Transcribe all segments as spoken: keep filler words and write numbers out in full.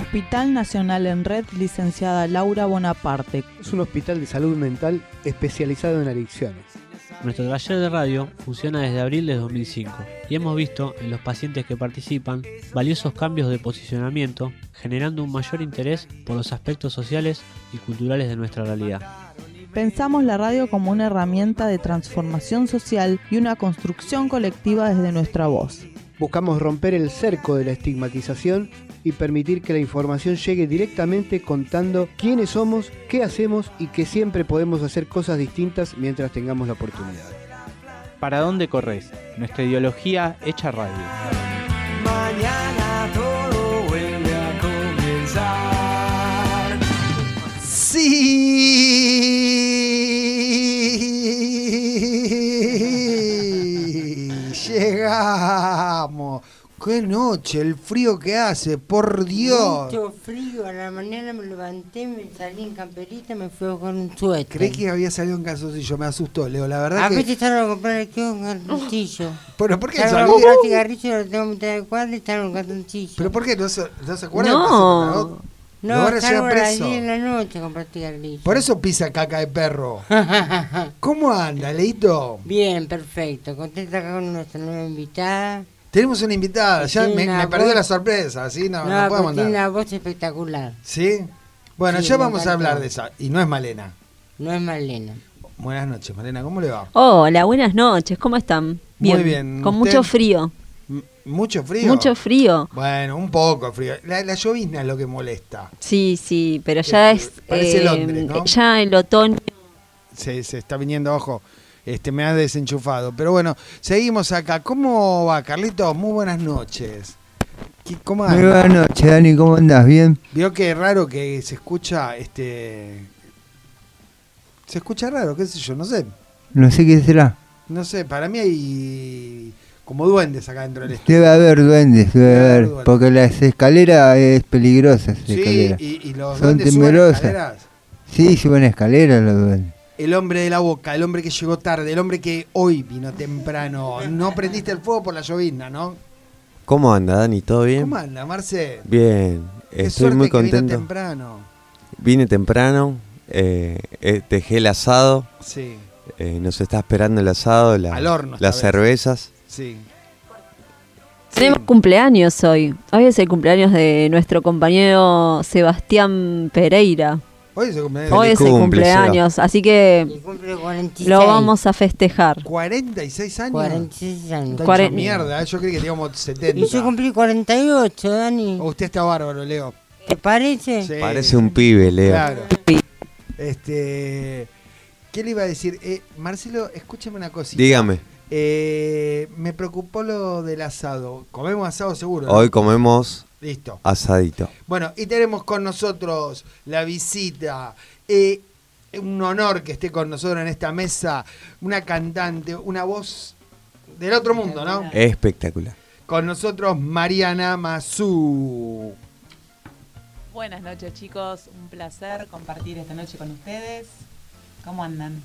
Hospital Nacional en Red, licenciada Laura Bonaparte. Es un hospital de salud mental especializado en adicciones. Nuestro taller de radio funciona desde abril de dos mil cinco y hemos visto en los pacientes que participan valiosos cambios de posicionamiento, generando un mayor interés por los aspectos sociales y culturales de nuestra realidad. Pensamos la radio como una herramienta de transformación social y una construcción colectiva desde nuestra voz. Buscamos romper el cerco de la estigmatización y permitir que la información llegue directamente contando quiénes somos, qué hacemos y que siempre podemos hacer cosas distintas mientras tengamos la oportunidad. ¿Para dónde corres? Nuestra ideología hecha radio. Mañana todo vuelve a comenzar. Sí, llegamos. ¡Qué noche! El frío que hace, por Dios. Mucho frío, a la mañana me levanté, me salí en camperita, me fui con un suéter. Creí que había salido en calzoncillo, me asustó, Leo, la verdad a que... veces estaban a comprar aquí un cartoncillo. ¿Pero por qué salí? salió? A comprar cigarrillos, lo tengo en mitad de cuadra y estaban un cartoncillo. ¿Pero por qué? ¿No se, no se acuerdan? No, no, ahora estaban llega a las preso. diez de la noche a comprar cigarrillos. Por eso pisa caca de perro. ¿Cómo anda, Leito? Bien, perfecto. Contenta acá con nuestra nueva invitada. Tenemos una invitada, ya Tiene me, una me perdió voz- la sorpresa, así no, No, no podemos porque tiene andar. una voz espectacular. ¿Sí? Bueno, Sí, ya me vamos a encantó. hablar de esa. Y no es Malena. No es Marlena. Buenas noches, Malena, ¿cómo le va? Hola, buenas noches, ¿cómo están? Muy bien. Con ¿Usted? mucho frío. M- ¿Mucho frío? Mucho frío. Bueno, un poco frío. La, la llovizna es lo que molesta. Sí, sí, pero ya Que- es parece Londres, ¿no? ya el otoño. Se, se está viniendo, ojo, este, me ha desenchufado. Pero bueno, seguimos acá. ¿Cómo va, Carlitos? Muy buenas noches. ¿Qué- ¿Cómo Muy anda? buenas noches, Dani, ¿cómo andás? ¿Bien? Vio que raro que se escucha, este... Se escucha raro, qué sé yo, no sé. No sé qué será. No sé, para mí hay como duendes acá dentro del estudio. Debe haber duendes, debe Debe haber haber. duendes. Porque las escaleras es peligrosa. esa Sí, escalera. y, y los Son duendes suben temerosas. escaleras. Sí, suben escaleras los duendes. El hombre de la boca, el hombre que llegó tarde, el hombre que hoy vino temprano. No prendiste el fuego por la llovizna, ¿no? ¿Cómo anda, Dani? ¿Todo bien? ¿Cómo anda, Marce? Bien, Qué estoy suerte muy que vino contento. temprano. Vine temprano, eh, eh, dejé el asado, Sí, eh, nos está esperando el asado, la- Al horno esta las vez. cervezas. sí. Tenemos cumpleaños hoy. Hoy es el cumpleaños de nuestro compañero Sebastián Pereira. Hoy es el cumpleaños. Hoy es el cumple, cumpleaños, así que Y cumple cuarenta y seis. lo vamos a festejar. ¿cuarenta y seis años? cuarenta y seis años. Está Cuaren- hecho mierda, ¿eh? Yo creí que teníamos setenta. Y yo cumplí cuarenta y ocho, Dani. Usted está bárbaro, Leo. ¿Te parece? Sí. Parece un pibe, Leo. Claro. Este, ¿qué le iba a decir? Eh, Marcelo, escúchame una cosita. Dígame, Eh, me preocupó lo del asado. Comemos asado seguro, ¿no? hoy comemos Listo. asadito. Bueno, y tenemos con nosotros la visita. Eh, un honor que esté con nosotros en esta mesa. Una cantante, una voz del otro mundo, ¿no? Espectacular. Con nosotros Mariana Mazú. Buenas noches, chicos, un placer compartir esta noche con ustedes. ¿Cómo andan?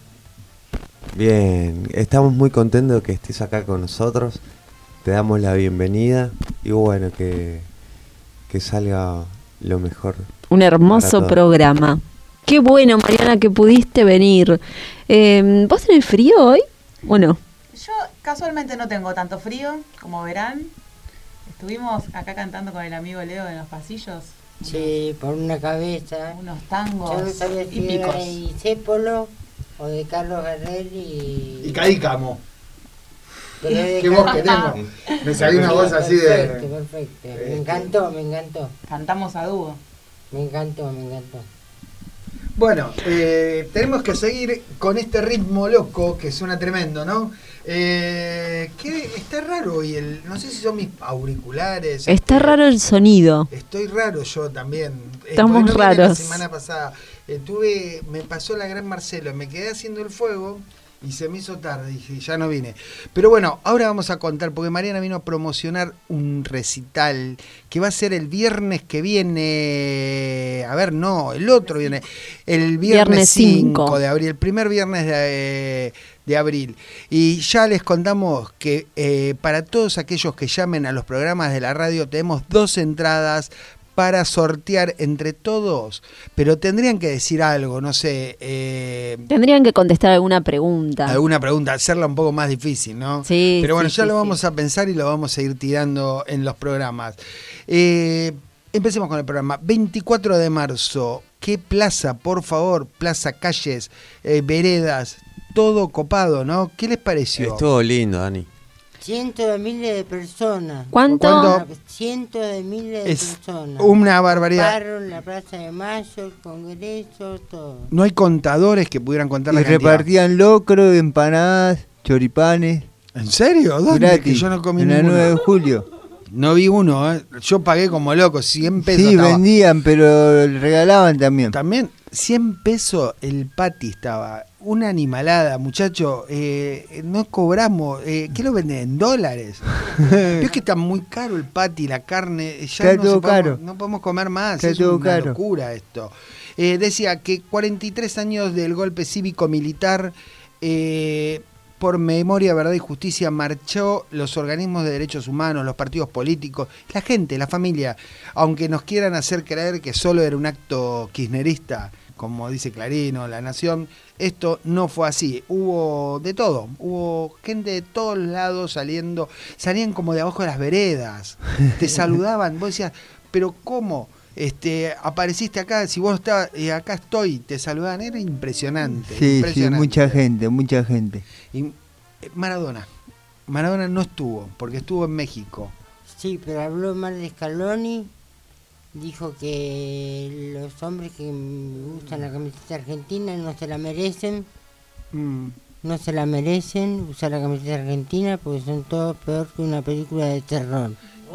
Bien, estamos muy contentos de que estés acá con nosotros. Te damos la bienvenida y bueno, que, que salga lo mejor. Un para hermoso todos. programa. Qué bueno, Mariana, que pudiste venir. Eh, ¿Vos tenés frío hoy o no? Yo casualmente no tengo tanto frío, como verán. Estuvimos acá cantando con el amigo Leo en los pasillos. Sí, por una cabeza. Unos tangos Yo no sabía si y era picos. de Discépolo o de Carlos Herrera y... Y Cadícamo. Pero de Qué voz Carlos- que tengo. Me salió una voz así de... Perfecto, perfecto. Me Este. encantó, me encantó. Cantamos a dúo. Me encantó, me encantó. Bueno, eh, tenemos que seguir con este ritmo loco que suena tremendo, ¿no? Eh, que está raro hoy, el, no sé si son mis auriculares. Está este, raro el sonido. Estoy raro yo también. Eh, Estamos porque no vine raros. La semana pasada eh, tuve, me pasó la gran Marcelo, me quedé haciendo el fuego y se me hizo tarde, dije, ya no vine. Pero bueno, ahora vamos a contar, porque Mariana vino a promocionar un recital que va a ser el viernes que viene, a ver, no, el otro viene, el viernes Viernes cinco cinco de abril, el primer viernes de, de abril. Y ya les contamos que eh, para todos aquellos que llamen a los programas de la radio tenemos dos entradas para sortear entre todos, pero tendrían que decir algo, no sé. Eh, Tendrían que contestar alguna pregunta. Alguna pregunta, hacerla un poco más difícil, ¿no? Sí. Pero bueno, sí, ya sí, lo sí. vamos a pensar y lo vamos a ir tirando en los programas. Eh, empecemos con el programa. veinticuatro de marzo, ¿qué plaza, por favor? Plaza, calles, eh, veredas, todo copado, ¿no? ¿Qué les pareció? Estuvo lindo, Dani. Cientos de miles de personas. ¿Cuánto? ¿Cuánto? Cientos de miles de Es personas. una barbaridad. Ocuparon la Plaza de Mayo, el Congreso, todo. No hay contadores que pudieran contar Y la cantidad. repartían locro, empanadas, choripanes. ¿En serio? ¿Dónde? Gratis, Que yo no comí en la ninguno. nueve de julio. No vi uno, ¿eh? Yo pagué como loco, cien pesos. Sí, estaba. vendían, pero regalaban también. También, cien pesos el pati estaba. Una animalada, muchacho. Eh, no cobramos. Eh, ¿Qué lo venden? ¿En dólares? Es que está muy caro el pati, la carne. Ya Está no todo se podemos- caro. No podemos comer más. Está es todo una caro. locura esto. Eh, decía que cuarenta y tres años del golpe cívico-militar. Eh, por memoria, verdad y justicia marchó los organismos de derechos humanos, los partidos políticos, la gente, la familia, aunque nos quieran hacer creer que solo era un acto kirchnerista, como dice Clarín o La Nación, esto no fue así. Hubo de todo, hubo gente de todos lados saliendo, salían como de abajo de las veredas, te saludaban, vos decías, pero ¿cómo? Este, apareciste acá, si vos estabas, eh, acá estoy, te saludaban, era impresionante. Sí, sí, impresionante. mucha gente, mucha gente. Y, eh, Maradona, Maradona no estuvo, porque estuvo en México. Sí, pero habló mal de Scaloni. Dijo que los hombres que usan la camiseta argentina no se la merecen. Mm. No se la merecen usar la camiseta argentina porque son todos peor que una película de terror.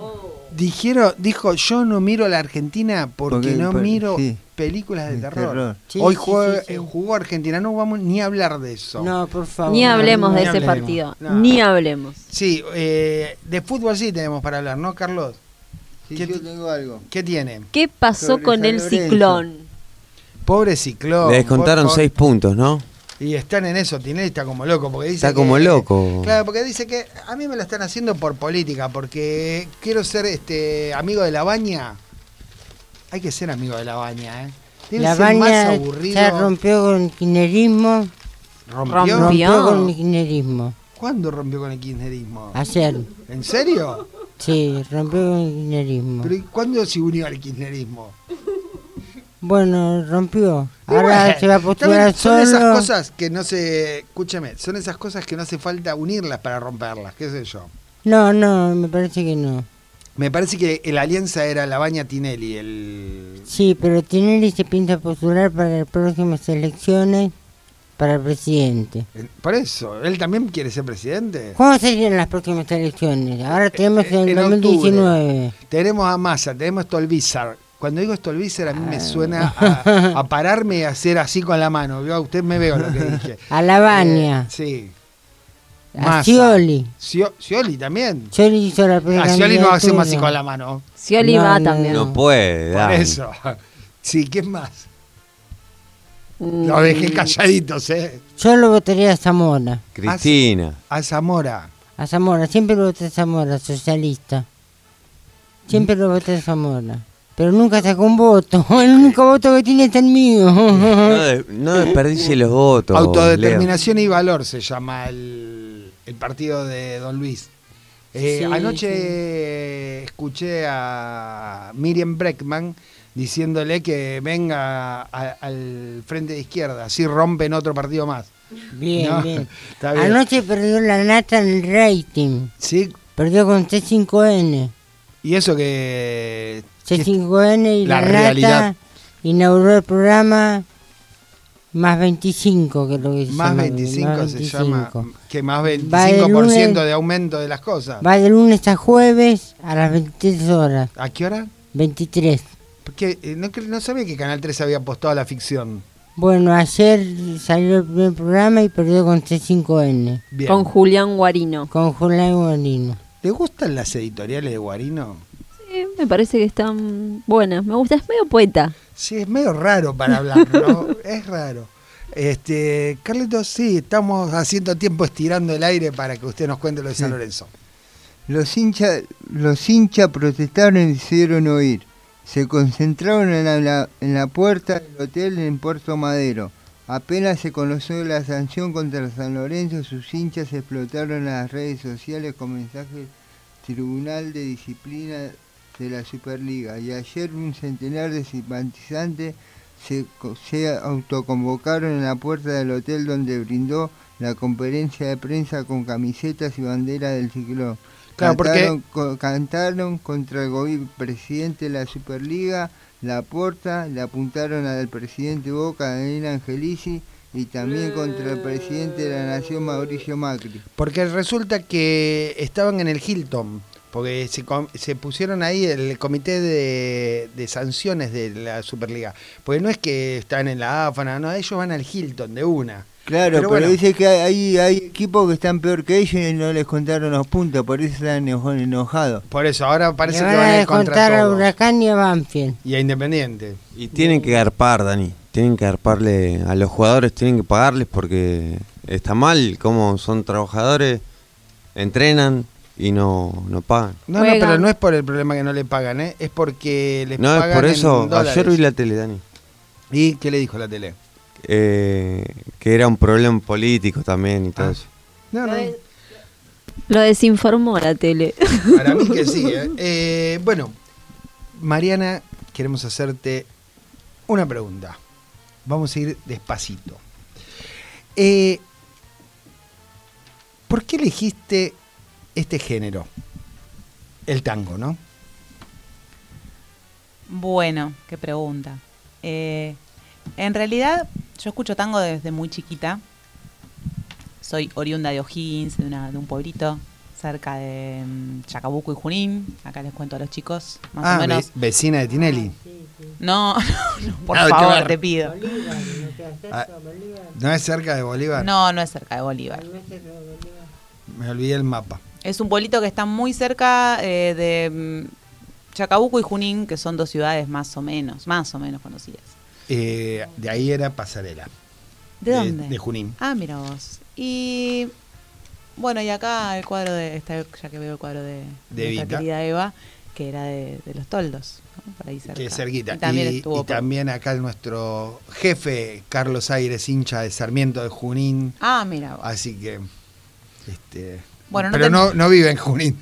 Dijeron, dijo, yo no miro a la Argentina porque, Porque, no por- miro sí, películas de de terror. terror. Sí, Hoy sí, jugó, sí, sí. eh, jugó Argentina, no vamos ni a hablar de eso. No, por favor. Ni hablemos no, de ni ese hablemos. partido. No. Ni hablemos. Sí, eh, de fútbol sí tenemos para hablar, ¿no, Carlos? Sí, ¿Qué, yo tengo algo. ¿Qué tiene? ¿Qué pasó Sobre con San el Lorenzo. ciclón? Pobre Ciclón. Le descontaron por- por- seis puntos, ¿no? Y están en eso, Tinelli está como loco, porque dice Está como que- loco. Claro, porque dice que a mí me lo están haciendo por política, porque quiero ser este amigo de la baña. Hay que ser amigo de la baña, ¿eh? Debe La ser más baña aburrido. se rompió con el kirchnerismo. ¿Rompió? Rompió. Rompió con el kirchnerismo. ¿Cuándo rompió con el kirchnerismo? Ayer. ¿En serio? Sí, rompió con el kirchnerismo. ¿Pero y cuándo se unió al kirchnerismo? Bueno, rompió. Y Ahora bueno, se va a también postular son solo. esas cosas que no se... Escúchame, son esas cosas que no hace falta unirlas para romperlas, qué sé yo. No, no, me parece que no. Me parece que la alianza era la baña Tinelli, el... Sí, pero Tinelli se piensa postular para las próximas elecciones para el presidente. el- Por eso, ¿él también quiere ser presidente? ¿Cuándo serían las próximas elecciones? Ahora tenemos Eh, en en dos mil diecinueve. Tenemos a Massa, tenemos Stolbizer. Cuando digo Stolbizer a mí Ah. me suena a, a pararme y hacer así con la mano. Yo, usted me veo lo que dije. A la Baña. Eh, sí. A Massa. Scioli. Scio- Scioli también. Scioli hizo la A Scioli no hacemos así precandidatura. con la mano. Scioli No, va no, también. No puede, Por Dani. eso. Sí, ¿quién más? Mm, Lo dejé calladitos, ¿eh? Yo lo votaría a Zamora. Cristina. A Zamora. A Zamora, siempre lo voté a Zamora, socialista. Siempre lo voté a Zamora. Pero nunca sacó un voto. El único voto que tiene es el mío. No, de- no desperdicie los votos. Autodeterminación y valor se llama el, el partido de Don Luis. Eh, Sí, anoche escuché a Miriam Breckman diciéndole que venga a- al frente de izquierda, así rompen otro partido más. Bien, No, bien. está bien. Anoche perdió la nata en el rating. Sí, Perdió con C cinco N. y eso que... C cinco N y la la, realidad. nata inauguró el programa Más veinticinco, que es lo que se Más llama. veinticinco Más se veinticinco. llama, que más Va veinticinco de por ciento lunes- de aumento de las cosas. Va de lunes a jueves a las veintitrés horas. ¿A qué hora? veintitrés. Porque eh, no, cre- no sabía que Canal tres había apostado a la ficción. Bueno, ayer salió el primer programa y perdió con C cinco N. Bien. Con Julián Guarino. Con Julián Guarino. ¿Le gustan las editoriales de Guarino? Sí, me parece que están buenas. Me gusta, es medio poeta. Sí, es medio raro para hablar, ¿no? Es raro. Este, Carlitos, sí, estamos haciendo tiempo estirando el aire para que usted nos cuente lo de San Sí. Lorenzo. Los hinchas los hinchas protestaron y se hicieron oír. se concentraron en la, en la puerta del hotel en Puerto Madero. Apenas se conoció la sanción contra San Lorenzo, sus hinchas explotaron las redes sociales con mensajes Tribunal de Disciplina de la Superliga. Y ayer un centenar de simpatizantes se, se autoconvocaron en la puerta del hotel donde brindó la conferencia de prensa con camisetas y banderas del ciclón. Claro, cantaron, co, cantaron contra el gobierno, presidente de la Superliga, Laporta, le apuntaron al presidente Boca, Daniel Angelici, y también contra el presidente de la Nación, Mauricio Macri. Porque resulta que estaban en el Hilton, porque se, se pusieron ahí el comité de, de sanciones de la Superliga. Porque no es que están en la AFA, no, ellos van al Hilton de una. Claro, pero, pero bueno, dice que hay, hay equipos que están peor que ellos y no les contaron los puntos, por eso están enojados. Por eso, ahora parece Le que van van a a ir contra descontar a todos. Huracán y a Banfield. Y a Independiente. Y tienen que garpar, Dani. Tienen que garparle a los jugadores, tienen que pagarles porque está mal como son trabajadores, entrenan y no, no pagan. No, no, pero no es por el problema que no le pagan, ¿eh? Es porque les no, pagan es por eso. en dólares. Ayer vi la tele, Dani. ¿Y qué le dijo la tele? Eh, que era un problema político también y todo Ah. eso. No, no. Lo desinformó la tele. Para mí que sí. ¿eh? Eh, bueno, Mariana, queremos hacerte una pregunta. Vamos a ir despacito. Eh, ¿Por qué elegiste este género? El tango, ¿no? Bueno, qué pregunta. Eh, en realidad, yo escucho tango desde muy chiquita. Soy oriunda de O'Higgins, de, una, de un pueblito cerca de um, Chacabuco y Junín. Acá les cuento a los chicos, más ah, o menos. Ve vecina de Tinelli. No, no, no, por Ah, favor, te pido. Ah, ¿no es cerca de Bolívar? No, no es cerca de Bolívar. Me olvidé el mapa. Es un pueblito que está muy cerca eh, de um, Chacabuco y Junín, que son dos ciudades más o menos, más o menos conocidas. Eh, de ahí era Pasarela. ¿De, ¿De dónde? De Junín. Ah, mira vos. Y bueno, y acá el cuadro de, está, ya que veo el cuadro de, de nuestra Vita, querida Eva, que era de, de los Toldos, ¿no? Por ahí cerca. Que es cerquita. Y también, y, estuvo y por... también acá nuestro jefe, Carlos Aires, hincha de Sarmiento de Junín. Ah, mira vos. Así que, este, bueno, no pero te... no, no vive en Junín.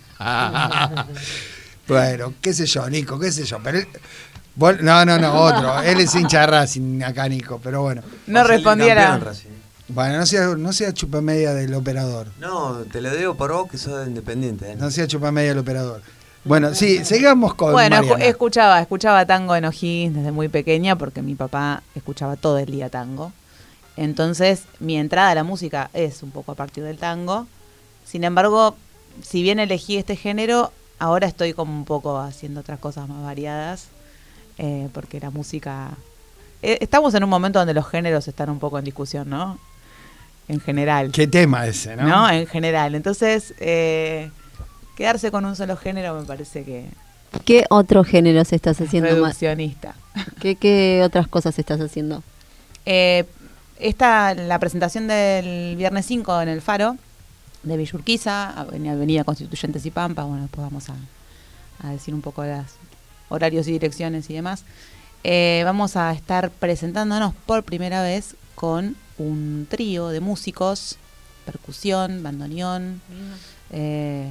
Bueno, qué sé yo, Nico, qué sé yo. Pero él, vos, no, no, no, otro. Él es hincha de Racing acá, Nico, pero bueno. No respondiera. Bueno, no sea, no sea chupamedia del operador. No, te lo digo por vos que sos de Independiente. ¿eh? No sea chupamedia del operador. Bueno, sí, sigamos con Bueno, Mariana. escuchaba, escuchaba tango en O'Higgins desde muy pequeña porque mi papá escuchaba todo el día tango. Entonces, mi entrada a la música es un poco a partir del tango. Sin embargo, si bien elegí este género, ahora estoy como un poco haciendo otras cosas más variadas, eh, porque la música... Eh, estamos en un momento donde los géneros están un poco en discusión, ¿no? En general. ¿Qué tema ese, no? No, en general. Entonces, eh, quedarse con un solo género me parece que... ¿Qué otro género se estás haciendo más? Reduccionista. ¿Qué, ¿Qué otras cosas estás haciendo? Eh, esta, la presentación del viernes cinco en el Faro, de Villurquiza, Avenida, Avenida Constituyentes y Pampa. Bueno, después vamos a, a decir un poco de los horarios y direcciones y demás. Eh, vamos a estar presentándonos por primera vez con un trío de músicos, percusión, bandoneón, eh,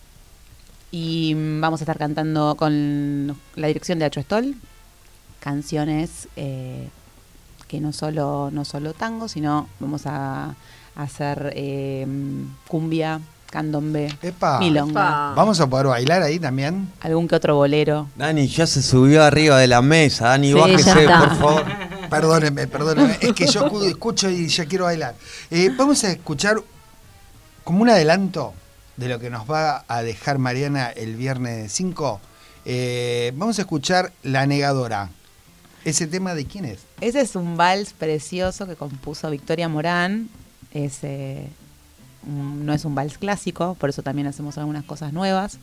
y vamos a estar cantando con la dirección de Acho Stoll canciones eh, que no solo, no solo tango, sino vamos a, a hacer eh, cumbia, candombe, Epa. milonga. Epa. ¿Vamos a poder bailar ahí también? Algún que otro bolero. Dani ya se subió arriba de la mesa. Dani, Sí, bájese, por favor. Perdónenme, perdónenme. Es que yo escucho y ya quiero bailar. Eh, vamos a escuchar como un adelanto de lo que nos va a dejar Mariana el viernes cinco. Eh, vamos a escuchar La Negadora. ¿Ese tema de quién es? Ese es un vals precioso que compuso Victoria Morán. Es, eh, un, no es un vals clásico, por eso también hacemos algunas cosas nuevas.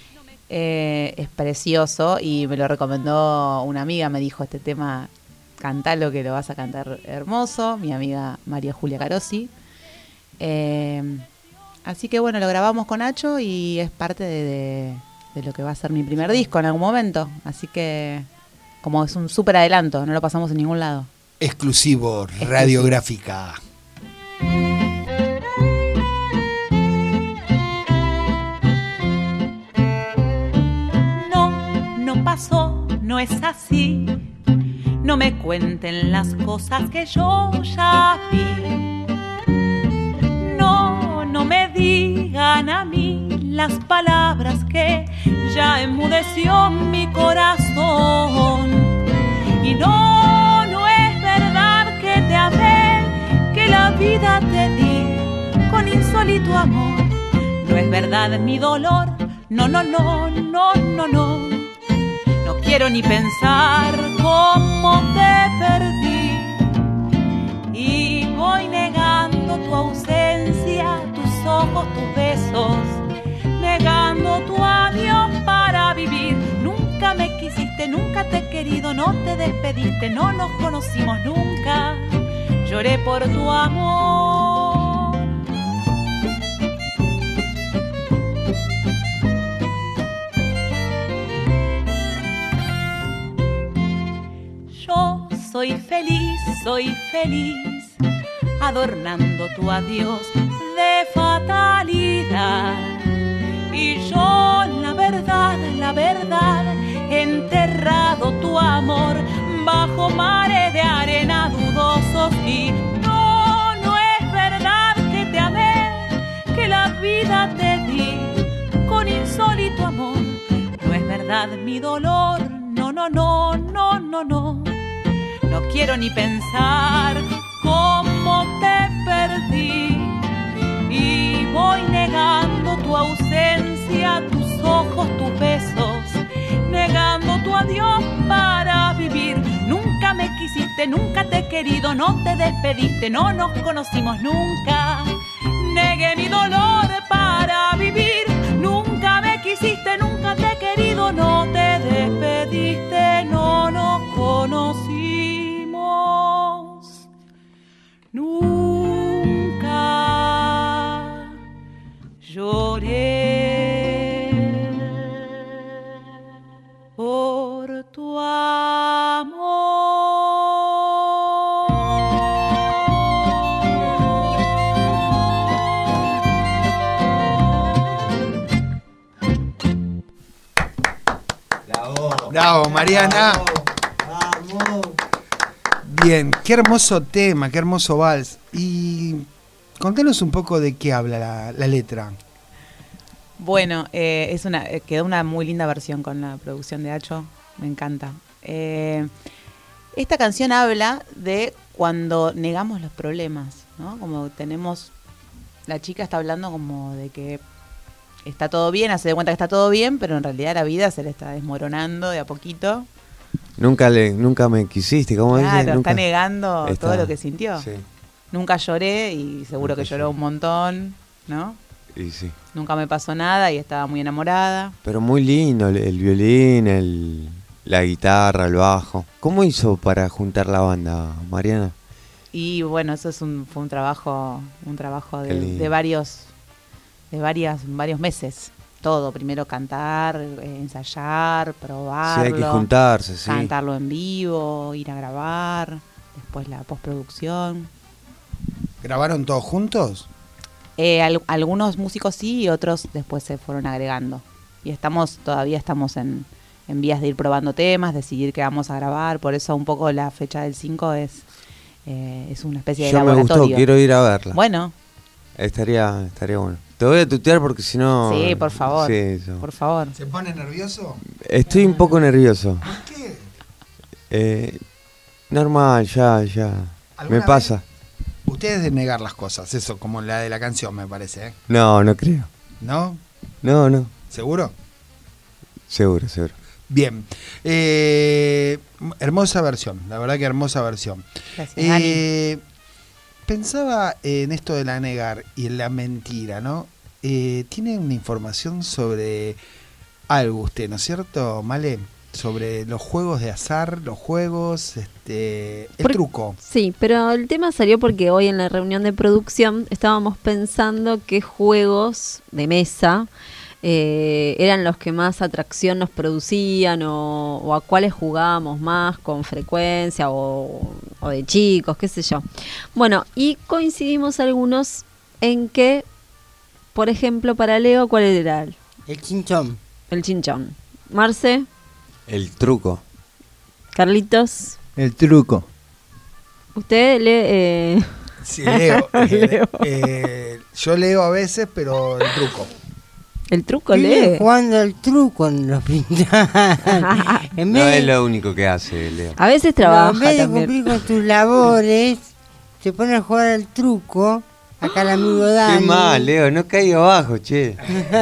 Eh, es precioso y me lo recomendó una amiga, me dijo este tema, cantalo que lo vas a cantar hermoso, mi amiga María Julia Carosi. Eh, así que bueno, lo grabamos con Nacho y es parte de, de, de lo que va a ser mi primer disco en algún momento, así que como es un súper adelanto, no lo pasamos en ningún lado. Exclusivo, radiográfica. No, no pasó, no es así. No me cuenten las cosas que yo ya vi. No, no me digan a mí las palabras que ya enmudeció mi corazón. Y no, no es verdad que te amé, que la vida te di con insólito amor. No es verdad mi dolor, no, no, no, no, no, no. No quiero ni pensar cómo te perdí. Y voy negando tu ausencia, tus ojos, tus besos, negando tu adiós para vivir. Nunca me quisiste, nunca te he querido, no te despediste, no nos conocimos nunca. Lloré por tu amor. Yo soy feliz, soy feliz, adornando tu adiós de fatalidad. Y yo, la verdad, la verdad, he enterrado tu amor bajo mares de arena dudosos. Y no, no es verdad que te amé, que la vida te di con insólito amor. No es verdad mi dolor, no, no, no, no, no, no. No quiero ni pensar cómo te perdí. Y voy negando tu ausencia, tus ojos, tus besos, negando tu adiós para vivir. Nunca me quisiste, nunca te he querido, no te despediste, no nos conocimos nunca. Negué mi dolor para vivir. Nunca me quisiste, nunca te he querido, no te despediste, no nos conocimos nunca. Lloré por tu amor. Bravo, bravo, Mariana. Vamos. Bien, qué hermoso tema, qué hermoso vals. Y contanos un poco de qué habla la, la letra. Bueno, eh, es una eh, quedó una muy linda versión con la producción de Hacho, me encanta. Eh, esta canción habla de cuando negamos los problemas, ¿no? Como tenemos, la chica está hablando como de que está todo bien, hace de cuenta que está todo bien, pero en realidad la vida se le está desmoronando de a poquito. Nunca le, nunca me quisiste, ¿cómo Claro, dice? Nunca está negando está- todo lo que sintió. Sí, Nunca lloré y seguro Nunca que lloró lloré. un montón, ¿no? y sí. Nunca me pasó nada y estaba muy enamorada. Pero muy lindo, el, el violín, el, la guitarra, el bajo. ¿Cómo hizo para juntar la banda, Mariana? Y bueno, eso es un, fue un trabajo, un trabajo Qué de, lindo. de varios, de varias, varios meses. Todo, primero cantar, eh, ensayar, probarlo, Sí, hay que juntarse, sí. cantarlo en vivo, ir a grabar, después la postproducción. ¿Grabaron todos juntos? Eh, al- algunos músicos sí y otros después se fueron agregando. Y estamos, todavía estamos en, en vías de ir probando temas, decidir qué vamos a grabar. Por eso un poco la fecha del cinco es, eh, es una especie de Yo me laboratorio. gustó, quiero ir a verla. Bueno, Estaría, estaría bueno. Te voy a tutear porque si no... sí, por favor, Sí, eso. por favor. ¿Se pone nervioso? Estoy un poco nervioso. ¿Por qué? Eh, normal, ya, ya. Me ¿Alguna pasa. Ustedes de negar las cosas, eso, como la de la canción, me parece, ¿eh? No, no creo. ¿No? No, no. ¿Seguro? Seguro, seguro. Bien. Eh, hermosa versión, la verdad que hermosa versión. Gracias, Eh, pensaba en esto de la negar y en la mentira, ¿no? Eh, tiene una información sobre algo usted, ¿no es cierto, Male? Sobre los juegos de azar, los juegos, este, el Por- truco. Sí, pero el tema salió porque hoy en la reunión de producción estábamos pensando qué juegos de mesa eh, eran los que más atracción nos producían o, o a cuáles jugábamos más con frecuencia o, o de chicos, qué sé yo. Bueno, y coincidimos algunos en que, por ejemplo, para Leo, ¿cuál era? El chinchón. El chinchón. Marce. El truco. Carlitos. El truco. Usted lee... Eh... Sí, leo. eh, leo. Eh, yo leo a veces, pero el truco. ¿El truco Vive lee? jugando al truco en los pintales. No es lo único que hace, Leo. A veces trabaja En vez de también. cumplir con tus labores, se pone a jugar al truco. Acá el amigo Dani. Qué mal, Leo, no caiga abajo, che.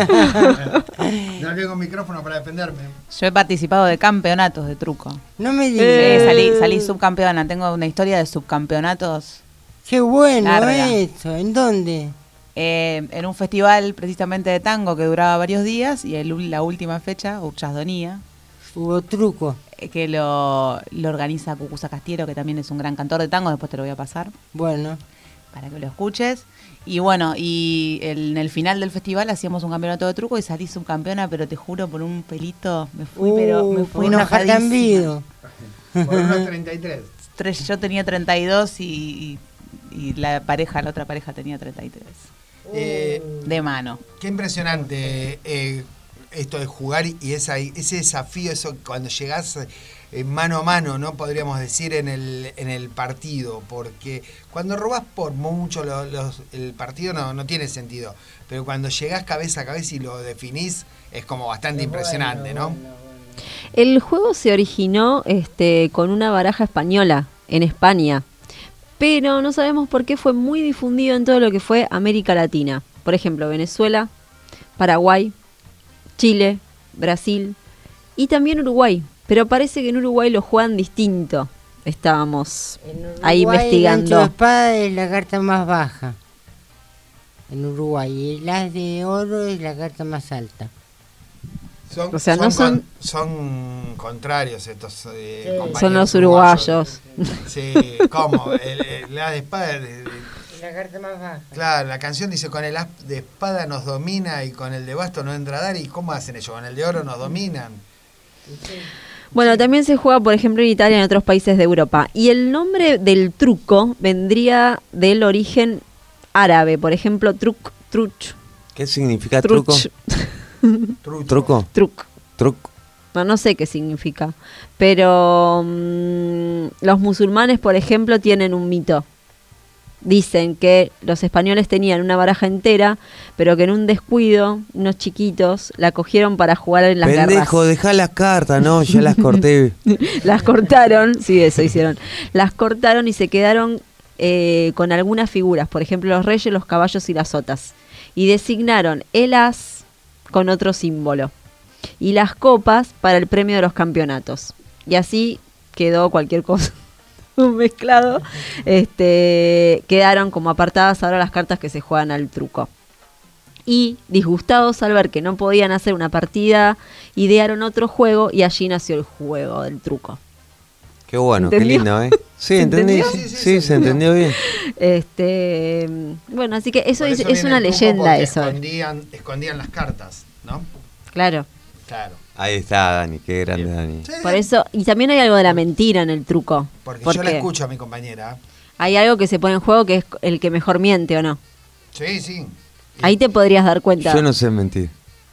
No tengo micrófono para defenderme. Yo he participado de campeonatos de truco. No me digas. Sí, salí, salí subcampeona. Tengo una historia de subcampeonatos. Qué bueno larga. eso. ¿En dónde? Eh, en un festival precisamente de tango que duraba varios días y el, la última fecha, Uchasdonía. Hubo truco. eh, Que lo, lo organiza Cucuza Castiero, que también es un gran cantor de tango. Después te lo voy a pasar Bueno. para que lo escuches. Y bueno, y el- en el final del festival hacíamos un campeonato de truco y salí subcampeona, pero te juro, por un pelito me fui, pero me Uh, fui por una enojadísima. Cambido. Por unos treinta y tres. Tres- yo tenía treinta y dos y, y, y la pareja, la otra pareja tenía treinta y tres. Eh, De mano. Qué impresionante eh, esto de jugar y esa, ese desafío, eso cuando llegás eh, mano a mano, ¿no? Podríamos decir en el, en el partido, porque cuando robás por mucho lo- los- el partido no, no tiene sentido, pero cuando llegás cabeza a cabeza y lo definís es como bastante impresionante, ¿no? El juego se originó este, con una baraja española en España, pero no sabemos por qué fue muy difundido en todo lo que fue América Latina. Por ejemplo, Venezuela, Paraguay, Chile, Brasil y también Uruguay. Pero parece que en Uruguay lo juegan distinto. Estábamos ahí Uruguay, investigando. El gancho de espada es la carta más baja. En Uruguay. Y el as de oro es la carta más alta. Son, O sea, no con- son- son contrarios estos eh, Sí. compañeros Son los uruguayos. Sí, ¿cómo? El, el as de espada... de- de- La carta más baja. Claro, la canción dice con el as de espada nos domina y con el de basto no entra a dar. ¿Y cómo hacen ellos? Con el de oro nos dominan. Bueno, también se juega, por ejemplo, en Italia y en otros países de Europa. Y el nombre del truco vendría del origen árabe. Por ejemplo, truc, truch. ¿Qué significa truch. truco? ¿Truco? Truc. Truc. No, no sé qué significa. Pero mm, los musulmanes, por ejemplo, tienen un mito. Dicen que los españoles tenían una baraja entera, pero que en un descuido, unos chiquitos, la cogieron para jugar en las Pendejo, garras. dejá las cartas, no, ya las corté. Las cortaron, sí, eso hicieron. Las cortaron y se quedaron eh, con algunas figuras, por ejemplo, los reyes, los caballos y las sotas. Y designaron el as con otro símbolo. Y las copas para el premio de los campeonatos. Y así quedó cualquier cosa mezclado. Este, quedaron como apartadas ahora las cartas que se juegan al truco. Y disgustados al ver que no podían hacer una partida, idearon otro juego y allí nació el juego del truco. Qué bueno, qué ¿Entendió? lindo, ¿eh? Sí, ¿Se entendí. entendió? Sí, sí, se entendió bien. Este, bueno, así que eso Por es, es viene una el truco, leyenda porque eso. Escondían, escondían las cartas, ¿no? Claro. Claro. Ahí está, Dani, qué grande, Dani. Por eso, y también hay algo de la mentira en el truco. Porque, yo la escucho a mi compañera. Hay algo que se pone en juego que es el que mejor miente o no. Sí, sí. Ahí te podrías dar cuenta. Yo no sé mentir.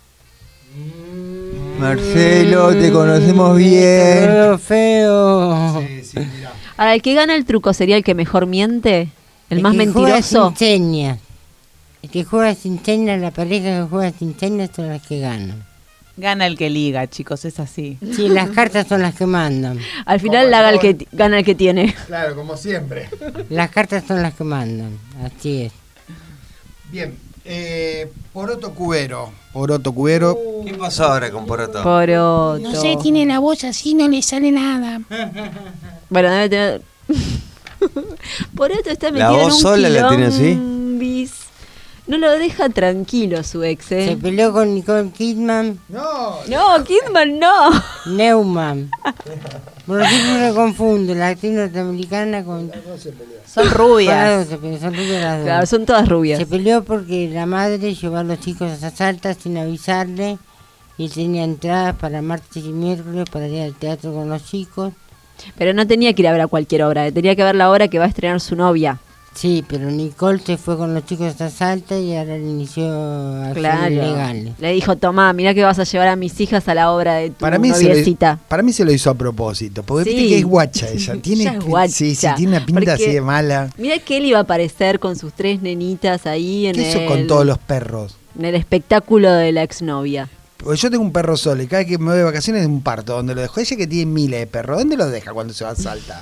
Marcelo, te conocemos bien. Feo, feo. Sí, sí, mira. Ahora, el que gana el truco sería el que mejor miente, el, más que juega mentiroso. sin señas. El que juega sin señas, la pareja que juega sin señas son las que ganan. Gana el que liga, chicos, es así. Sí, las cartas son las que mandan. Al final la haga el que t- gana el que tiene. Claro, como siempre. Las cartas son las que mandan. Así es. Bien. Eh, Poroto Cubero. Poroto Cubero. ¿Qué pasó ahora con Poroto? Poroto. No sé, tiene la voz así, no le sale nada. Bueno, debe tener... Poroto está ¿La metido en voz un sola la tiene así? quilombis. No lo deja tranquilo su ex, ¿eh? Se peleó con Nicole Kidman. No, no, Kidman no. Neumann. Por siempre me confundo, la actriz norteamericana con... Son rubias. Se peleó, son rubias las dos. Claro, son todas rubias. Se peleó porque la madre llevó a los chicos a esas altas sin avisarle y tenía entradas para martes y miércoles para ir al teatro con los chicos. Pero no tenía que ir a ver a cualquier obra, tenía que ver la obra que va a estrenar su novia. Sí, pero Nicole se fue con los chicos a Salta y ahora le inició acciones Claro. legales. Le dijo, tomá, mirá que vas a llevar a mis hijas a la obra de tu Para mí, se noviecita. lo, para mí se lo hizo a propósito, porque Sí. viste que es guacha ella. Tiene, Ella es guacha. Sí, sí, tiene una pinta Porque así de mala. Mirá que él iba a aparecer con sus tres nenitas ahí en ¿Qué hizo el, con todos los perros? en el espectáculo de la exnovia. Porque yo tengo un perro solo y cada vez que me voy de vacaciones es un parto. Donde lo dejo ella que tiene miles de perros. ¿Dónde lo deja cuando se va a Salta?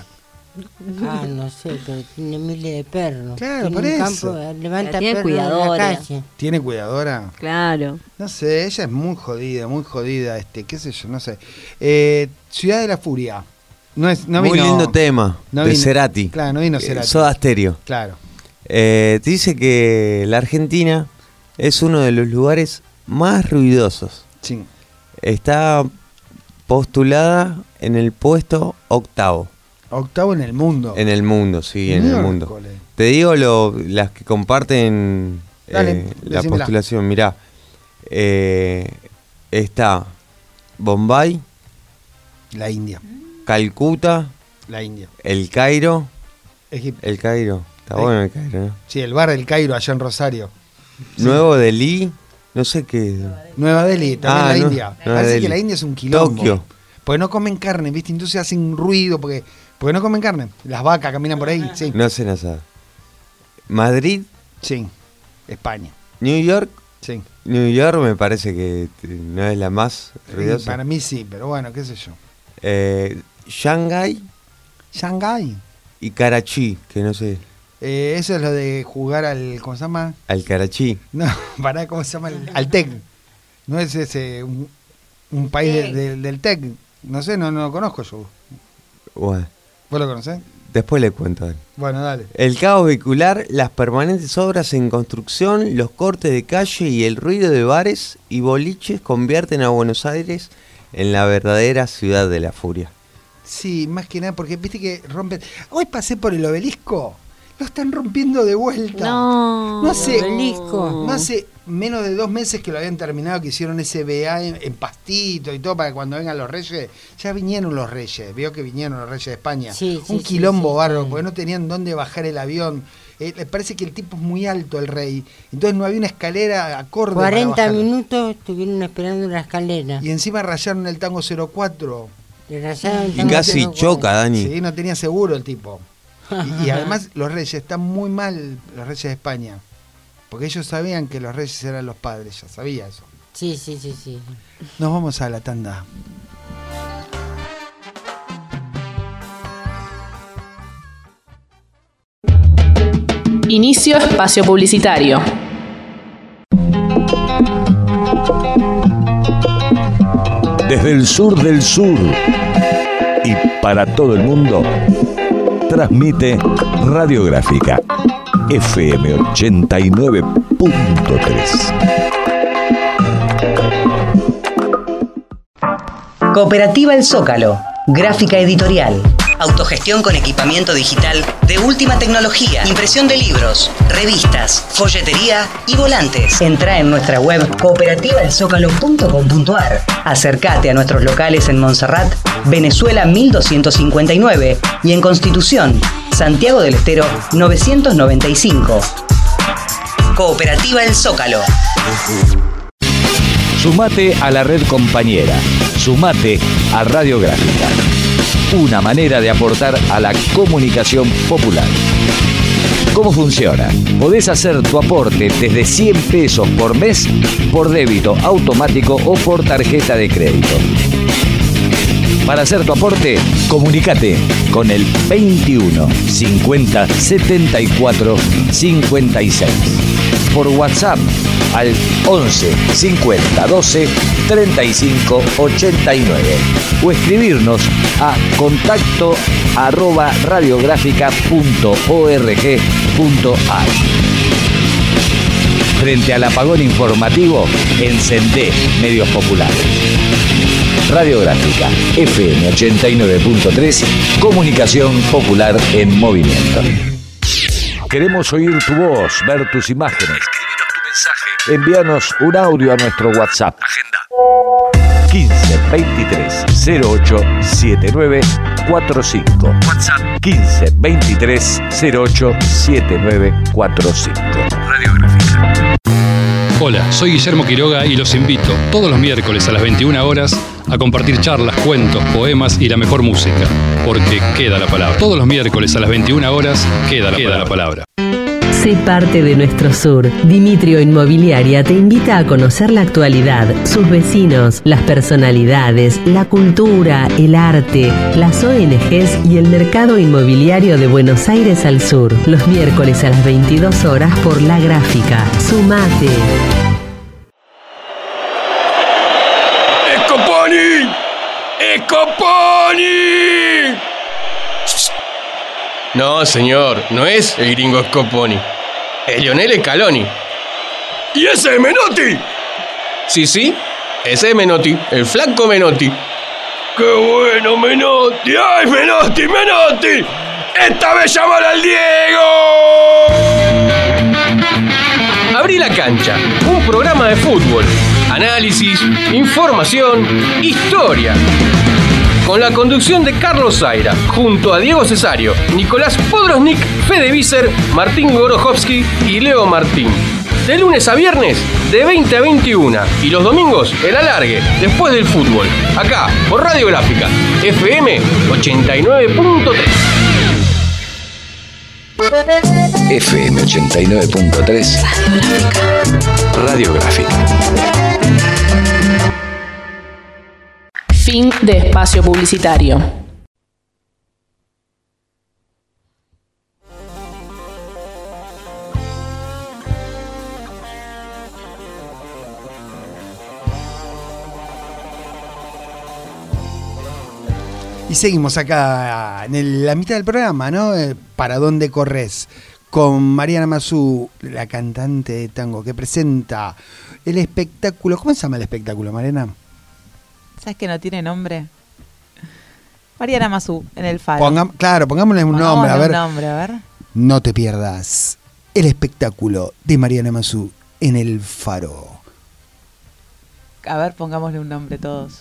Ah, no sé, pero tiene miles de perros. Claro, Tiene por un eso. campo, levanta La tiene perros en la cuidadora. calle. ¿Tiene cuidadora? Claro. No sé, ella es muy jodida, muy jodida, este, qué sé yo, no sé. Eh, Ciudad de la Furia. No es, no Muy vino- lindo tema, no de vino- Cerati. Claro, no vino Eh, Cerati. Soda Stereo. Claro. Eh, te dice que la Argentina es uno de los lugares más ruidosos. Sí. Está postulada en el puesto octavo. Octavo en el mundo. En el mundo, sí, en el mundo. Miércoles. Te digo lo, las que comparten Dale, eh, la decímela. postulación. Mirá, eh, está Bombay, La India. Calcuta, La India. El Cairo. Egipto. El Cairo, está Eh, bueno el Cairo, ¿no? Sí, el bar del Cairo allá en Rosario. Nuevo Delhi, no sé qué. Nueva Delhi, también Ah, la no, India. Nueva Parece Delhi. que la India es un quilombo. Tokio. Porque no comen carne, ¿viste? Entonces hacen ruido porque, porque no comen carne. Las vacas caminan por ahí, sí. No hacen asado. Madrid, Sí. España. New York. Sí. New York me parece que t- no es la más ruidosa. Para mí sí, pero bueno, qué sé yo. Eh, Shanghai Shanghái. y Karachi, que no sé. Eh, eso es lo de jugar al. ¿Cómo se llama? Al Karachi. No, pará, ¿cómo se llama? El- al TEC. No es ese. Un, un país de- de- del TEC. No sé, no, no lo conozco yo. Bueno, ¿Vos lo conocés? después le cuento. a él. Bueno, dale. El caos vehicular, las permanentes obras en construcción, los cortes de calle y el ruido de bares y boliches convierten a Buenos Aires en la verdadera ciudad de la furia. Sí, más que nada porque viste que rompen. Hoy pasé por el obelisco. Lo están rompiendo de vuelta. No. No hace, Obelisco. no hace menos de dos meses que lo habían terminado, que hicieron ese B A en, en pastito y todo para que cuando vengan los reyes. Ya vinieron los reyes, veo que vinieron los reyes de España. Sí, sí, Un sí, quilombo sí, bárbaro, sí. porque no tenían dónde bajar el avión. Eh, les parece que el tipo es muy alto, el rey. Entonces no había una escalera acorde para cuarenta bajar. minutos estuvieron esperando en la escalera. Y encima rayaron el tango cero cuatro. Le rayaron el Y tango casi cero cuatro. choca, Dani. Sí, no tenía seguro el tipo. Y, y además los reyes están muy mal, los reyes de España. Porque ellos sabían que los reyes eran los padres, ya sabía eso. Sí, sí, sí, sí. Nos vamos a la tanda. Inicio espacio publicitario. Desde el sur del sur y para todo el mundo, transmite Radiográfica F M ochenta y nueve punto tres. Cooperativa El Zócalo, gráfica editorial, autogestión con equipamiento digital de última tecnología, impresión de libros, revistas, folletería y volantes. Entra en nuestra web cooperativa el zócalo punto com punto ar. Acércate a nuestros locales en Montserrat, Venezuela mil doscientos cincuenta y nueve y en Constitución, Santiago del Estero novecientos noventa y cinco. Cooperativa El Zócalo. Sumate a la red compañera. Sumate a Radiográfica. Una manera de aportar a la comunicación popular. ¿Cómo funciona? Podés hacer tu aporte desde cien pesos por mes por débito automático o por tarjeta de crédito. Para hacer tu aporte, comunícate con el veintiuno cincuenta setenta y cuatro cincuenta y seis. Por WhatsApp al once cincuenta doce treinta y cinco ochenta y nueve o escribirnos a contacto arroba radiográfica punto org punto ar. Frente al apagón informativo, encendé medios populares. Radiográfica, F M ochenta y nueve punto tres, comunicación popular en movimiento. Queremos oír tu voz, ver tus imágenes. Escribinos tu mensaje. Envíanos un audio a nuestro WhatsApp. Agenda. quince veintitrés cero ocho setenta y nueve cuarenta y cinco. WhatsApp quince veintitrés cero ocho setenta y nueve cuarenta y cinco. Radiográfica. Hola, soy Guillermo Quiroga y los invito todos los miércoles a las veintiuna horas a compartir charlas, cuentos, poemas y la mejor música, porque queda la palabra. Todos los miércoles a las veintiuna horas queda la, queda la palabra. Sé parte de nuestro sur. Dimitrio Inmobiliaria te invita a conocer la actualidad, sus vecinos, las personalidades, la cultura, el arte, las O N Ges y el mercado inmobiliario de Buenos Aires al sur. Los miércoles a las veintidós horas por La Gráfica. Sumate. ¡Scoponi! ¡Scoponi! No, señor, no es el gringo Scoponi. Es Lionel Scaloni. ¿Y ese es Menotti? Sí, sí, ese es Menotti, el flaco Menotti. ¡Qué bueno, Menotti! ¡Ay, Menotti, Menotti! ¡Esta vez llamar al Diego! Abrí la cancha, un programa de fútbol, análisis, información, historia. Con la conducción de Carlos Zaira, junto a Diego Cesario, Nicolás Podrosnik, Fede Visser, Martín Gorojovsky y Leo Martín. De lunes a viernes, de veinte a veintiuna. Y los domingos, el alargue, después del fútbol. Acá, por Radiográfica, F M ochenta y nueve punto tres. F M ochenta y nueve punto tres. Radiográfica. Fin de espacio publicitario. Y seguimos acá en el- la mitad del programa, ¿no? Eh, ¿Para dónde corres? Con Mariana Mazú, la cantante de tango, que presenta el espectáculo. ¿Cómo se llama el espectáculo, Mariana? ¿Sabes que no tiene nombre? Mariana Mazú, en el Faro. Pongam- claro, pongámosle un Pongámosle nombre, a un ver. nombre, a ver. No te pierdas el espectáculo de Mariana Mazú en el Faro. A ver, pongámosle un nombre todos.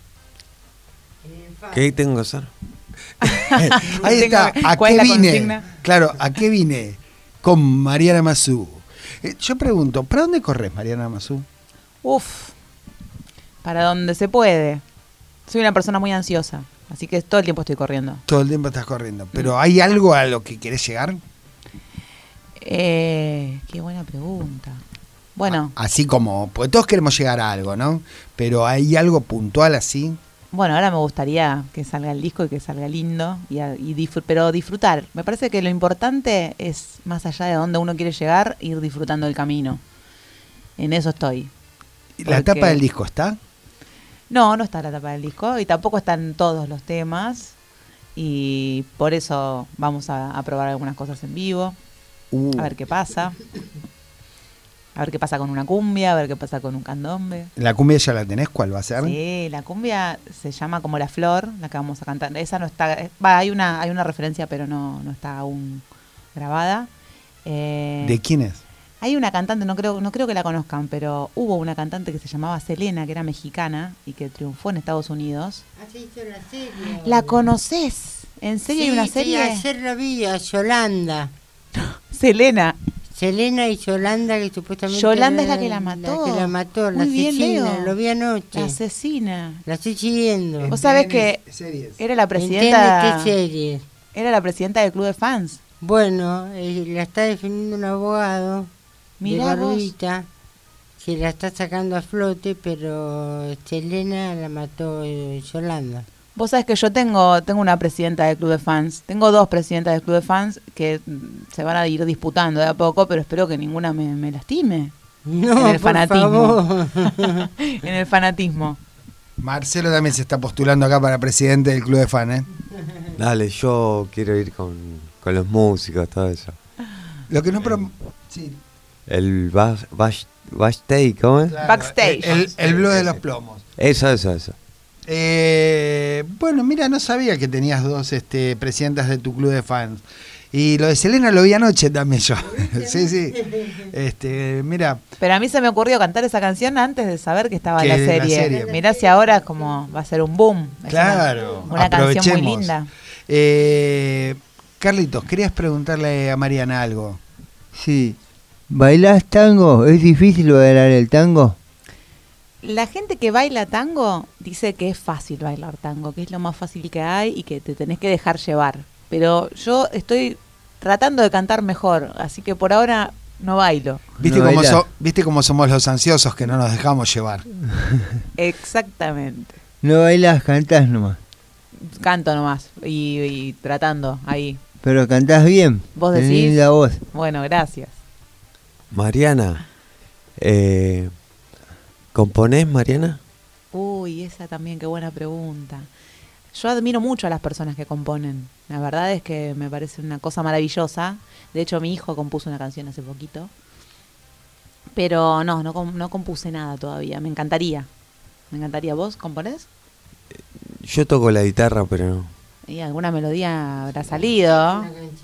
¿Qué tengo que hacer? Ahí está, ¿a ¿Cuál qué es la vine? consigna? Claro, ¿a qué vine? Con Mariana Mazú. Eh, yo pregunto, ¿para dónde corres, Mariana Mazú? Uf, para donde se puede. Soy una persona muy ansiosa, así que todo el tiempo estoy corriendo. Todo el tiempo estás corriendo. ¿Pero hay algo a lo que querés llegar? Eh, qué buena pregunta. Bueno, Así como, porque todos queremos llegar a algo, ¿no? Pero hay algo puntual así. bueno, ahora me gustaría que salga el disco y que salga lindo, y, a- y disfr- pero disfrutar. Me parece que lo importante es, más allá de dónde uno quiere llegar, ir disfrutando el camino. En eso estoy. ¿La Porque- tapa del disco está? No, no está la tapa del disco y tampoco están todos los temas y por eso vamos a, a probar algunas cosas en vivo, Uh. a ver qué pasa, a ver qué pasa con una cumbia, a ver qué pasa con un candombe. ¿La cumbia ya la tenés? ¿Cuál va a ser? Sí, la cumbia se llama como La Flor, la que vamos a cantar. Esa no está, eh, va, hay una, hay una referencia pero no, no está aún grabada. Eh, ¿De quién es? Hay una cantante, no creo, no creo que la conozcan, pero hubo una cantante que se llamaba Selena, que era mexicana y que triunfó en Estados Unidos. Así hizo la serie. ¿La conoces? ¿En serio hay Sí, una sí, serie? ayer la vi a Yolanda. Selena. Selena y Yolanda, que supuestamente... Yolanda es la era que la mató. La que la mató, la Muy bien, asesina, Leo. lo vi anoche. La asesina. La estoy siguiendo. Vos sabés que era la presidenta. ¿En qué serie? Era la presidenta del club de fans. Bueno, eh, la está defendiendo un abogado Mirá de vos. Barbita, que la está sacando a flote, pero Selena la mató eh, Yolanda. Vos sabés que yo tengo, tengo una presidenta del club de fans. Tengo dos presidentas del club de fans que mm, se van a ir disputando de a poco, pero espero que ninguna me, me lastime. No, en el por fanatismo. favor. En el fanatismo. Marcelo también se está postulando acá para presidente del club de fan, ¿eh? Dale, yo quiero ir con, con los músicos, todo eso. Lo que no... Pro... Sí. el bash, bash, backstage, ¿cómo es? Claro, Backstage. El, el, el blog de los plomos. Eso, eso, eso. Eh, bueno, mira, no sabía que tenías dos este, presidentas de tu club de fans. Y lo de Selena lo vi anoche también yo. Sí, sí. Este, mira. Pero a mí se me ocurrió cantar esa canción antes de saber que estaba en Que la la serie. serie. Mirá si ahora como va a ser un boom. Es Claro, Una, una canción muy aprovechemos. linda. Eh, Carlitos, querías preguntarle a Mariana algo. Sí. ¿Bailás tango? ¿Es difícil bailar el tango? La gente que baila tango dice que es fácil bailar tango, que es lo más fácil que hay y que te tenés que dejar llevar. Pero yo estoy tratando de cantar mejor, así que por ahora no bailo. ¿Viste, No cómo bailás. so- ¿Viste cómo somos los ansiosos que no nos dejamos llevar? Exactamente. No bailás, cantás nomás. Canto nomás y, y tratando ahí. Pero cantás bien. ¿Vos tenés decís? linda voz. Bueno, gracias. Mariana, eh, ¿componés, Mariana? Uy, esa también, qué buena pregunta. Yo admiro mucho a las personas que componen. La verdad es que me parece una cosa maravillosa. De hecho, mi hijo compuso una canción hace poquito. Pero no, no, com- no compuse nada todavía. Me encantaría. Me encantaría. ¿Vos componés? Yo toco la guitarra, pero no. Y alguna melodía habrá salido.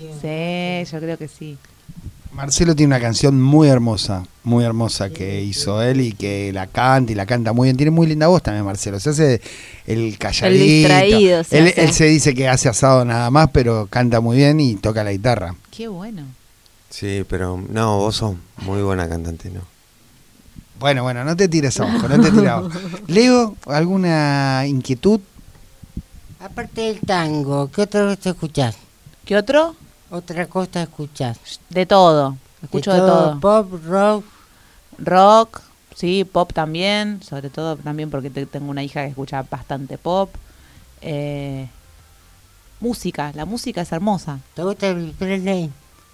Sí, yo creo que sí. Marcelo tiene una canción muy hermosa, muy hermosa que hizo él y que la canta y la canta muy bien. Tiene muy linda voz también Marcelo. Se hace el calladito. El distraído se él, hace. él se dice que hace asado nada más, pero canta muy bien y toca la guitarra. Qué bueno. Sí, pero no, vos sos muy buena cantante, ¿no? Bueno, bueno, no te tires abajo, no te tires abajo. Leo, ¿alguna inquietud? Aparte del tango, ¿qué otra cosa escuchás? ¿Qué otro? Otra cosa escuchás. De todo. Escucho de todo. Pop, rock. Rock, sí, pop también. Sobre todo también porque te- tengo una hija que escucha bastante pop. Eh, música, la música es hermosa. ¿Te gusta Elvis Presley?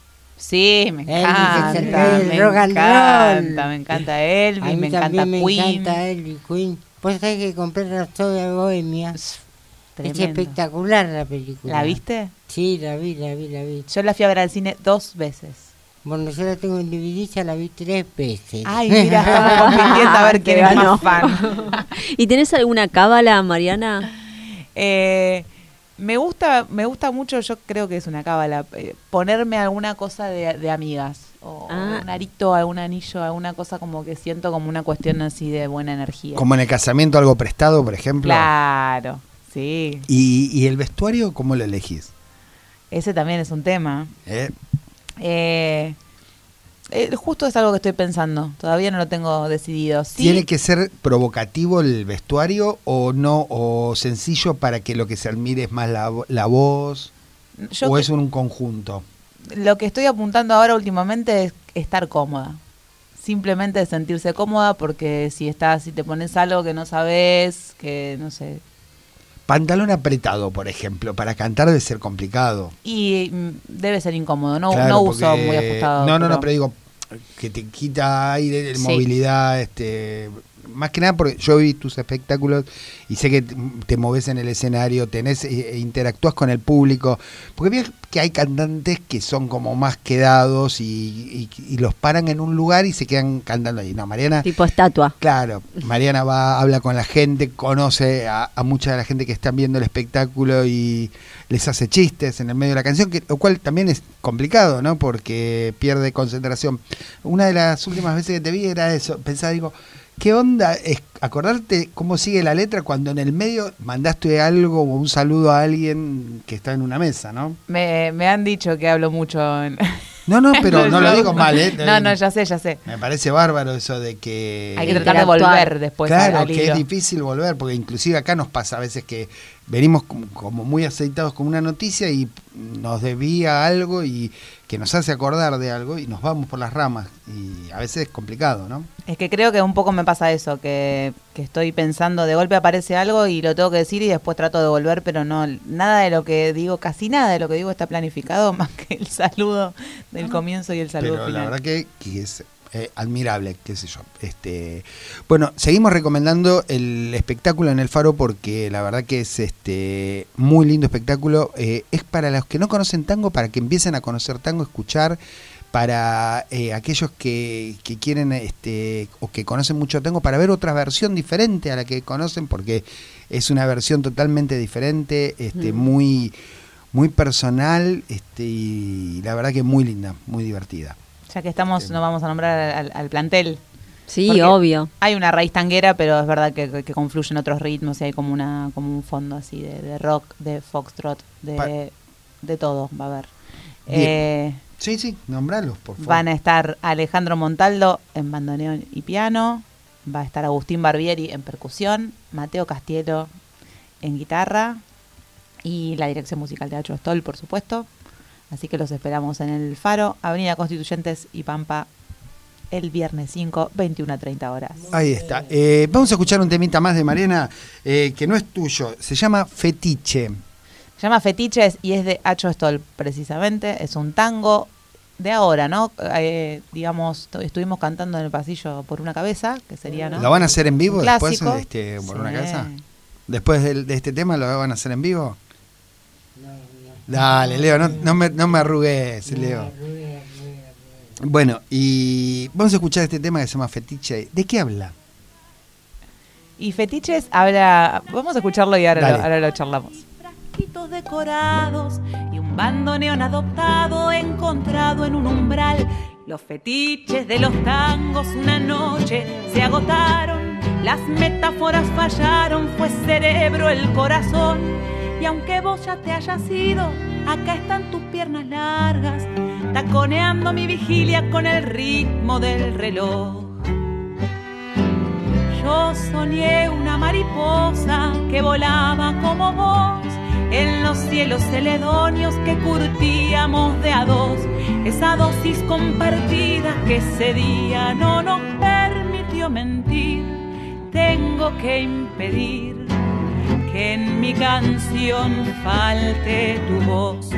Sí, me Elvis encanta. es el rey del Me rock and encanta, roll. me encanta Elvis, A mí me encanta también me Queen. encanta Elvis, Queen. Vos sabés que compré Rhapsody Bohemia. Es Tremendo. espectacular la película. ¿La viste? Sí, la vi, la vi, la vi. Yo la fui a ver al cine dos veces. Bueno, yo la tengo en D V D, ya la vi tres veces. Ay, mira, estamos compitiendo a ver quién es ganó. más fan. ¿Y tenés alguna cábala, Mariana? Eh, me gusta, me gusta mucho, yo creo que es una cábala, eh, ponerme alguna cosa de, de amigas. O Ah. un arito, algún anillo, alguna cosa como que siento como una cuestión así de buena energía. Como en el casamiento algo prestado, por ejemplo. Claro, sí. ¿Y, y el vestuario cómo lo elegís? Ese también es un tema. ¿Eh? Eh, eh, justo es algo que estoy pensando. Todavía no lo tengo decidido. Sí, ¿Tiene que ser provocativo el vestuario o no? ¿O sencillo para que lo que se admire es más la, vo- la voz? yo ¿O que- es un conjunto? lo que estoy apuntando ahora últimamente es estar cómoda. Simplemente sentirse cómoda porque si estás, si te pones algo que no sabes, que no sé. Pantalón apretado, por ejemplo, para cantar debe ser complicado. Y mm, debe ser incómodo. No, Claro, no uso porque- muy ajustado. No, no, pero- no, pero digo que te quita aire, Sí. movilidad, este, más que nada porque yo vi tus espectáculos y sé que te, te moves en el escenario, tenés, eh, interactúas con el público, porque ves que hay cantantes que son como más quedados y, y- y los paran en un lugar y se quedan cantando ahí. No, Mariana. Tipo estatua. Claro, Mariana va, habla con la gente, conoce a, a mucha de la gente que están viendo el espectáculo y les hace chistes en el medio de la canción, que, lo cual también es complicado, ¿no? Porque pierde concentración. Una de las últimas veces que te vi era eso, pensaba, digo, ¿qué onda? Es acordarte cómo sigue la letra cuando en el medio mandaste algo o un saludo a alguien que está en una mesa, ¿no? Me, me han dicho que hablo mucho. En... No, no, pero en no los lo shows. digo mal, ¿eh? No, no, ya sé, ya sé. Me parece bárbaro eso de que... Hay que tratar de volver después Claro, al que hilo. es difícil volver, porque inclusive acá nos pasa a veces que venimos como, como muy aceitados con una noticia y nos desvía algo y que nos hace acordar de algo y nos vamos por las ramas y a veces es complicado, ¿no? Es que creo que un poco me pasa eso, que, que estoy pensando, de golpe aparece algo y lo tengo que decir y después trato de volver, pero no, nada de lo que digo, casi nada de lo que digo está planificado, más que el saludo del comienzo y el saludo Pero final. la verdad que, que es eh, admirable, qué sé yo. Este, bueno, seguimos recomendando el espectáculo en el Faro porque la verdad que es este muy lindo espectáculo. Eh, es para los que no conocen tango, para que empiecen a conocer tango, escuchar, para eh, aquellos que, que quieren este o que conocen mucho tango, para ver otra versión diferente a la que conocen, porque es una versión totalmente diferente, este, mm. muy, muy personal, este, y la verdad que muy linda, muy divertida. Ya que estamos, sí. nos vamos a nombrar al, al plantel. Sí, porque obvio. Hay una raíz tanguera, pero es verdad que, que, que confluyen otros ritmos y hay como una como un fondo así de, de rock, de foxtrot, de, pa de todo va a haber. Eh, sí, sí, nombralos, por favor. Van a estar Alejandro Montaldo en bandoneón y piano, va a estar Agustín Barbieri en percusión, Mateo Castielo en guitarra y la dirección musical de Acho Stoll, por supuesto. Así que los esperamos en el Faro, Avenida Constituyentes y Pampa, el viernes cinco, veintiuna a treinta horas. Ahí está. Eh, vamos a escuchar un temita más de Mariana, eh, que no es tuyo, se llama Fetiche. Se llama Fetiches y es de Acho Stoll, precisamente. Es un tango de ahora, ¿no? Eh, digamos, estuvimos cantando en el pasillo Por una cabeza, que sería, ¿no? ¿Lo van a hacer en vivo un después clásico. de este Por Sí. una cabeza? Después de, de este tema, ¿lo van a hacer en vivo? Dale, Leo, no, no, me, no me arrugues, Leo. Bueno, y vamos a escuchar este tema que se llama Fetiche. ¿De qué habla? Y Fetiches habla... Vamos a escucharlo y ahora, lo, ahora lo charlamos. Frasquitos decorados y un bandoneón adoptado encontrado en un umbral. Los fetiches de los tangos una noche se agotaron. Las metáforas fallaron, fue cerebro el corazón. Y aunque vos ya te hayas ido, acá están tus piernas largas, taconeando mi vigilia con el ritmo del reloj. Yo soñé una mariposa que volaba como vos en los cielos celedonios que curtíamos de a dos. Esa dosis compartida que ese día no nos permitió mentir. Tengo que impedir que en mi canción falte tu voz.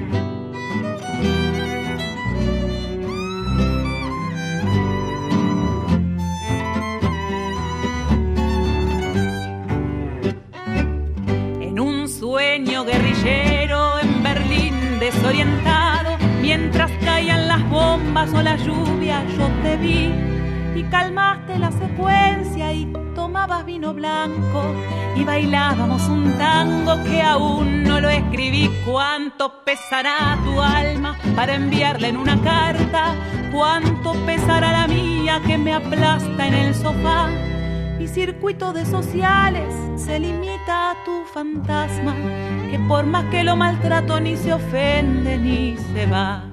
En un sueño guerrillero en Berlín desorientado, mientras caían las bombas o la lluvia, yo te vi y calmaste la secuencia y tomabas vino blanco y bailábamos un tango que aún no lo escribí. ¿Cuánto pesará tu alma para enviarla en una carta? ¿Cuánto pesará la mía que me aplasta en el sofá? Mi circuito de sociales se limita a tu fantasma, que por más que lo maltrato ni se ofende ni se va.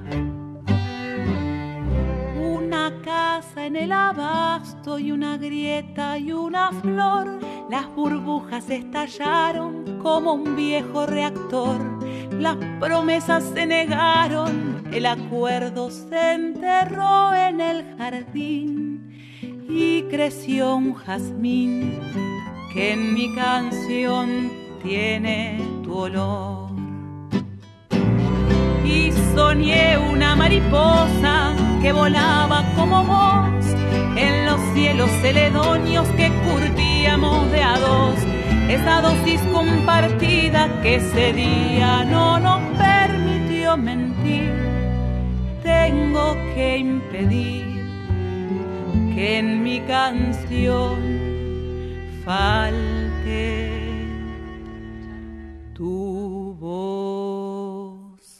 Una casa en el abasto y una grieta y una flor, las burbujas estallaron como un viejo reactor, las promesas se negaron, el acuerdo se enterró en el jardín y creció un jazmín que en mi canción tiene tu olor. Y soñé una mariposa que volaba como vos en los cielos celedonios que curtíamos de a dos. Esa dosis compartida que ese día no nos permitió mentir. Tengo que impedir que en mi canción falte tu voz.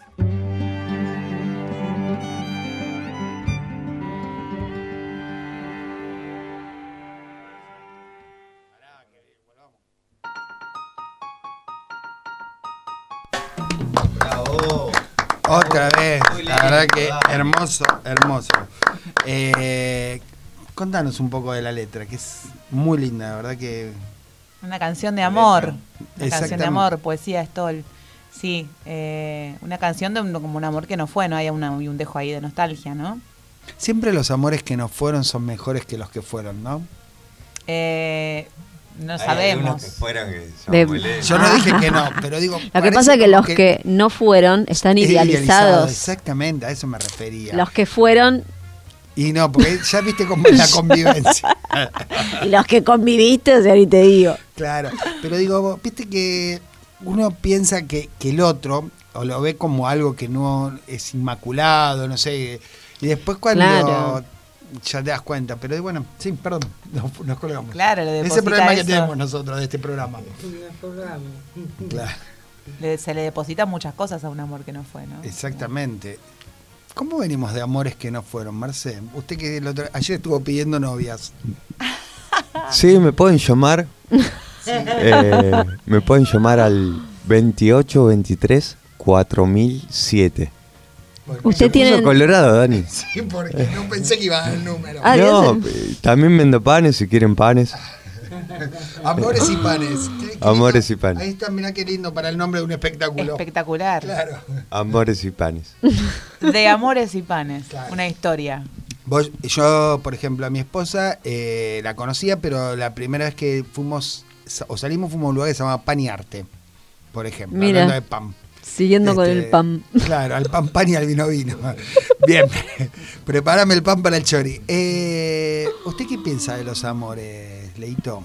Otra vez, la verdad que hermoso, hermoso. Eh, contanos un poco de la letra, que es muy linda, la verdad que... Una canción de amor, una canción de Exactamente. amor, poesía Stoll. Sí, eh, una canción de un, como un amor que no fue, no hay una, un dejo ahí de nostalgia, ¿no? Siempre los amores que no fueron son mejores que los que fueron, ¿no? Eh, no Hay sabemos. algunos que fueron que son De- muy lindos. Yo no dije que no, pero digo... Lo que parece pasa es que como los que no fueron están es idealizados. Exactamente, a eso me refería. Los que fueron Y no, porque ya viste cómo es la convivencia. y los que conviviste, o sea, ni te digo. Claro, pero digo, viste que uno piensa que, que el otro, o lo ve como algo que no es inmaculado, no sé, Y después cuando Claro. ya te das cuenta, pero bueno, sí, perdón, nos, nos colgamos. Claro, le Ese deposita problema que eso. tenemos nosotros de este programa. Claro, Le- se le depositan muchas cosas a un amor que no fue, ¿no? exactamente. ¿Cómo venimos de amores que no fueron, Marce? Usted que el otro- ayer estuvo pidiendo novias. Sí, me pueden llamar. Eh, me pueden llamar al veintiocho veintitrés cuatro mil siete. Usted tiene. Colorado, Dani. Sí, porque no pensé que iba a dar el número. Ah, No, Dios. eh, también vendo panes si quieren panes. Amores y panes. Qué- qué Amores lindo. y panes. Ahí está, mirá qué lindo para el nombre de un espectáculo. Espectacular. Claro. Amores y panes. De amores y panes. Una historia. Vos- yo, por ejemplo, a mi esposa eh, la conocía, pero la primera vez que fuimos o salimos fuimos a un lugar que se llama Pan y Arte, por ejemplo, Mira. hablando de pan. Siguiendo con Este, el pan. Claro, al pan pan y al vino vino. Bien, prepárame el pan para el chori. Eh, ¿Usted qué piensa de los amores, Leito?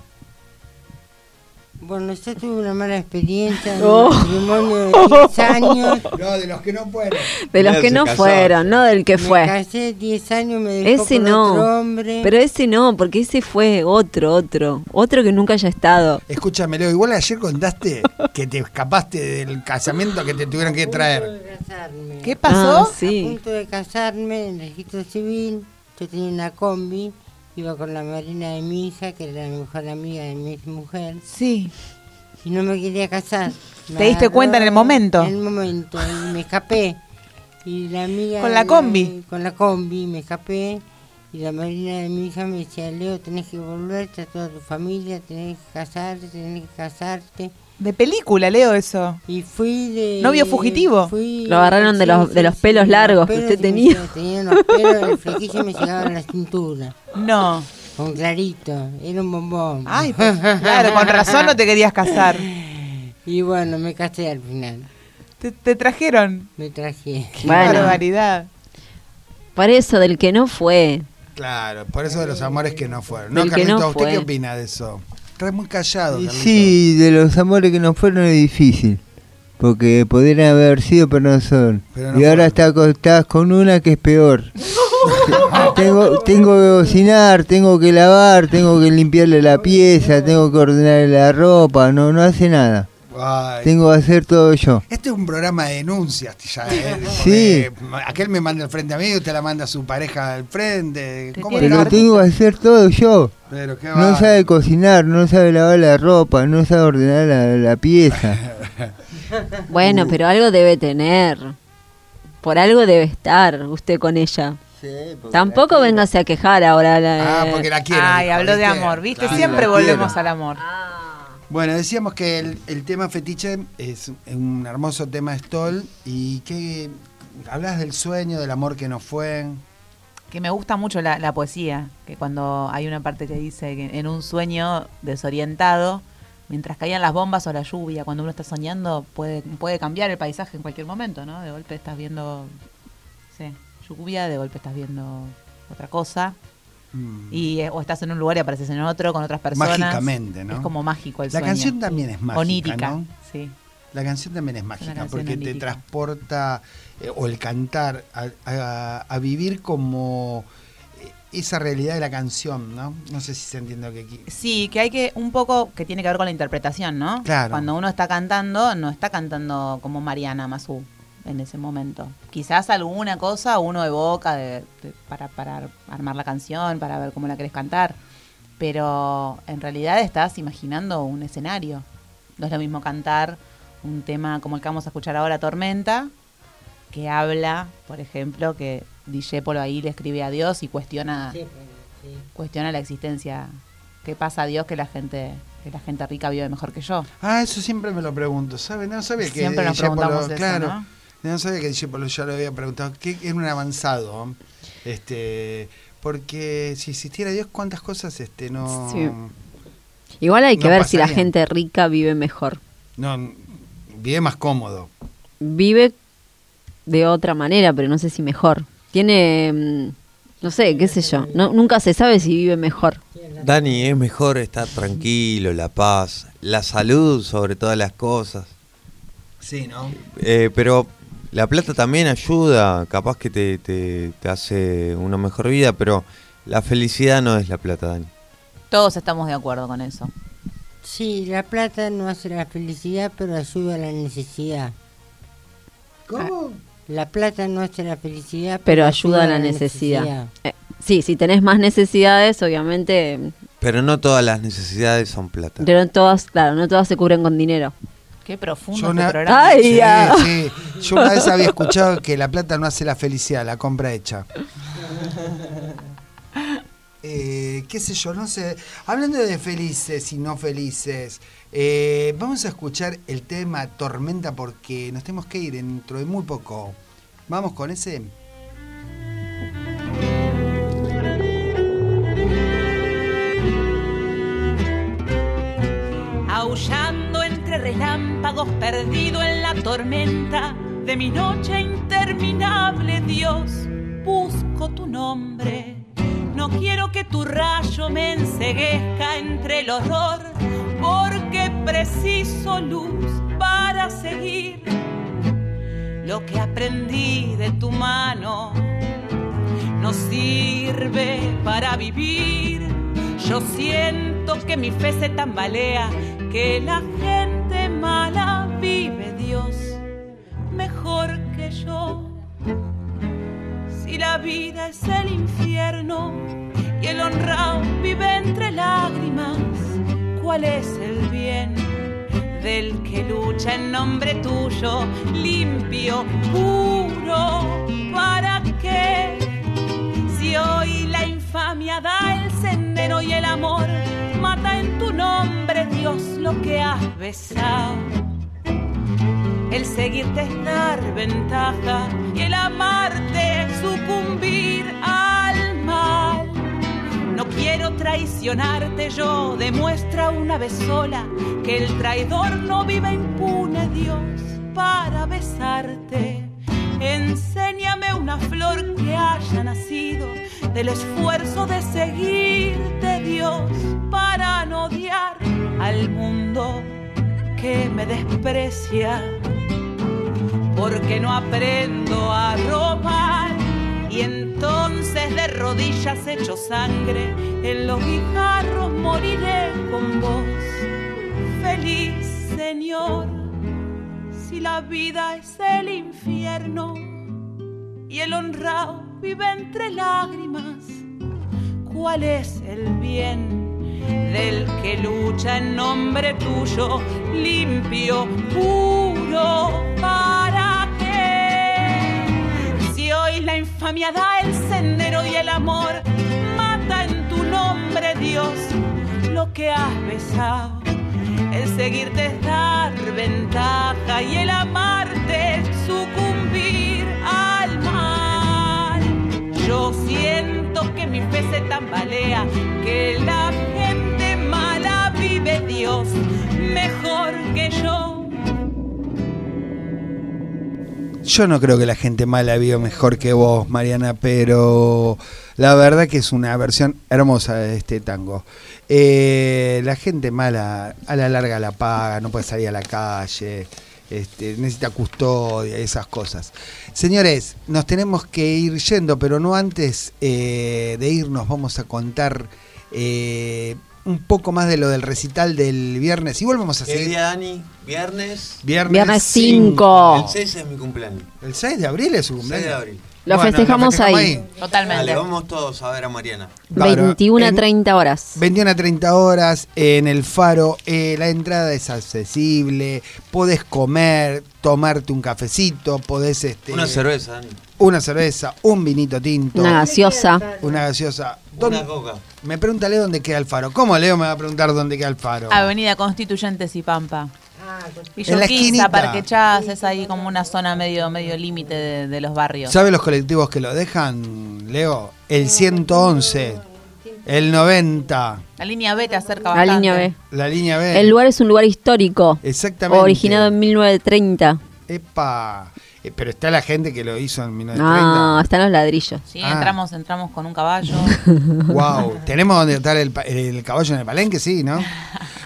Bueno, yo tuve una mala experiencia en Oh. un matrimonio de diez años. No, de los que no fueron. De los que no fueron, no del que Me fue. casé diez años, me dejó Ese con no. otro hombre. Pero ese no, porque ese fue otro, otro. Otro que nunca haya estado. Escúchame, Leo, igual ayer contaste que te escapaste del casamiento que te tuvieron que traer. ¿Qué pasó? Ah, sí. A punto de casarme en el registro civil, yo tenía una combi, iba con la madrina de mi hija, que era la mejor amiga de mi ex mujer. Sí. Y no me quería casar. Me ¿Te diste agarró cuenta en el momento? En el momento, y me escapé. Y la amiga ¿Con la de- combi? Con la combi, me escapé. Y la madrina de mi hija me decía, Leo, tenés que volverte a toda tu familia, tenés que casarte, tenés que casarte. De película, Leo, eso. Y fui de... ¿Novio fugitivo? fui- Lo agarraron de sí, los- de sí, los sí, pelos de los largos que pelos usted y me tenía. llegaba- Tenía unos pelos, el flequillo me llegaba a la cintura. No. Con clarito, era un bombón. Ay, pues, claro, con razón no te querías casar. Y bueno, me casé al final. ¿Te, te trajeron? Me traje. Qué Bueno. barbaridad. Por eso, del que no fue. Claro, por eso de los amores que no fueron. ¿No, Del que Carlito? no ¿Usted fue. qué opina de eso? Estás muy callado, Y Carlito. sí, de los amores que no fueron es difícil. Porque podrían haber sido, pero no son. Pero no y ahora está, con- estás con una que es peor. tengo, tengo que cocinar, tengo que lavar, tengo que limpiarle la pieza, tengo que ordenarle la ropa, no, no hace nada. Ay. Tengo que hacer todo yo. Este es un programa de denuncias, ya, ¿eh? Sí. Porque aquel me manda al frente a mí, usted la manda a su pareja al frente. ¿Cómo Pero le- tengo que hacer todo yo. Pero qué No va. sabe cocinar, no sabe lavar la ropa, no sabe ordenar la, la pieza. Bueno, Uh. pero algo debe tener. Por algo debe estar usted con ella. Tampoco véngase a quejar ahora. La, Ah, porque la quiere. Ay, dijo, habló de ¿viste? amor, ¿viste? Claro, Siempre la volvemos quiero. al amor. Bueno, decíamos que el, el tema fetiche es un hermoso tema de Stoll y que hablas del sueño, del amor que no fue. Que me gusta mucho la, la poesía, que cuando hay una parte que dice que en un sueño desorientado, mientras caían las bombas o la lluvia, cuando uno está soñando, puede, puede cambiar el paisaje en cualquier momento, ¿no? De golpe estás viendo, sí, lluvia, de golpe estás viendo otra cosa. Mm. Y eh, o estás en un lugar y apareces en otro con otras personas. Mágicamente, ¿no? Es como mágico el La sueño. canción también es mágica, Onírica, ¿no? sí. La canción también es mágica canción porque te onírica. transporta, eh, o el cantar, a, a- a vivir como eh, esa realidad de la canción, ¿no? No sé si se entiende lo que aquí. Sí, que hay que, un poco, que tiene que ver con la interpretación, ¿no? Claro. Cuando uno está cantando, no está cantando como Mariana Mazú en ese momento. Quizás alguna cosa uno evoca de, de- para, para armar la canción, para ver cómo la querés cantar, pero en realidad estás imaginando un escenario. No es lo mismo cantar un tema como el que vamos a escuchar ahora, Tormenta, que habla, por ejemplo, que Discépolo ahí le escribe a Dios y cuestiona, cuestiona la existencia. ¿Qué pasa a Dios que la gente, que la gente rica vive mejor que yo? Ah, eso siempre me lo pregunto, ¿sabes? No sabía que Siempre nos Discépolo- preguntamos eso, claro, ¿no? no sabía que Discépolo ya lo había preguntado, que era un avanzado, este, porque si existiera Dios, cuántas cosas, este, no, Sí. Igual hay que no ver si la pasarían. gente rica vive mejor. no, vive más cómodo. Vive de otra manera, pero no sé si mejor. Tiene, mm, no sé, qué sé yo. No, nunca se sabe si vive mejor. Dani, es mejor estar tranquilo, la paz, la salud sobre todas las cosas. Sí, ¿no? Eh, pero La plata también ayuda, capaz que te, te, te hace una mejor vida, pero la felicidad no es la plata, Dani. Todos estamos de acuerdo con eso. Sí, la plata no hace la felicidad, pero ayuda a la necesidad. ¿Cómo? La plata no hace la felicidad, pero ayuda a la necesidad. necesidad. Eh, sí, si tenés más necesidades, obviamente. Pero no todas las necesidades son plata. Pero no todas, claro, no todas se cubren con dinero. Qué profundo Yo este una, programa. Ay, sí, ya. sí. Yo una vez había escuchado que la plata no hace la felicidad, la compra hecha. Eh, qué sé yo, no sé. Hablando de felices y no felices, eh, vamos a escuchar el tema Tormenta porque nos tenemos que ir dentro de muy poco. Vamos con ese. Aullando entre relámpagos, perdido en la tormenta de mi noche interminable, Dios, busco tu nombre. No quiero que tu rayo me enceguezca entre el horror, porque preciso luz para seguir. Lo que aprendí de tu mano no sirve para vivir. Yo siento que mi fe se tambalea, que la gente mala vive, Dios, mejor que yo. Si la vida es el infierno y el honrado vive entre lágrimas, ¿cuál es el bien del que lucha en nombre tuyo, limpio, puro? ¿Para qué? Si hoy la infamia da el sendero y el amor mata en tu nombre, Dios, lo que has besado. El seguirte es dar ventaja y el amarte sucumbir al mal. No quiero traicionarte, yo demuestra una vez sola que el traidor no vive impune, Dios, para besarte. Enséñame una flor que haya nacido del esfuerzo de seguirte, Dios, para no odiar al mundo que me desprecia. Porque no aprendo a robar y entonces de rodillas hecho sangre en los guijarros moriré con vos. Feliz Señor, si la vida es el infierno y el honrado vive entre lágrimas, ¿cuál es el bien del que lucha en nombre tuyo, limpio, puro? ¿Para qué? Si hoy la infamia da el sendero y el amor mata en tu nombre, Dios, lo que has besado. El seguirte es dar ventaja y el amarte sucumbir al mal. Yo siento que mi fe se tambalea, que la gente mala vive, Dios, mejor que yo. Yo no creo que la gente mala viva mejor que vos, Mariana, pero la verdad que es una versión hermosa de este tango. Eh, la gente mala a la larga la paga, no puede salir a la calle, este, necesita custodia, esas cosas. Señores, nos tenemos que ir yendo, pero no antes eh, de irnos vamos a contar eh, un poco más de lo del recital del viernes y volvemos a ¿Qué seguir. día, Dani? ¿Viernes? Viernes cinco. El seis es mi cumpleaños. ¿El seis de abril es su cumpleaños? seis de abril. Lo Bueno, festejamos lo ahí. ahí. Totalmente. Dale, vamos todos a ver a Mariana. veintiuno a treinta horas. veintiuno a treinta horas en el Faro. Eh, la entrada es accesible. Podés comer, tomarte un cafecito, podés... Este, Una cerveza, Dani. Una cerveza, un vinito tinto. Una gaseosa. Una gaseosa. Una coca. Me pregunta Leo dónde queda el Faro. ¿Cómo Leo me va a preguntar dónde queda el Faro? Avenida Constituyentes y Pampa. En la esquinita. Parque Chas, es ahí como una zona medio medio límite de, de los barrios. ¿Sabe los colectivos que lo dejan, Leo? El ciento once, el noventa. La línea B te acerca La bastante. línea B. La línea B. El lugar es un lugar histórico. Exactamente. Originado en mil novecientos treinta. Epa. Eh, pero está la gente que lo hizo en mil novecientos treinta. Ah, están los ladrillos. Sí, Ah. entramos, entramos con un caballo. Wow. ¿Tenemos donde estar el, pa- el caballo en el palenque? Sí, ¿no?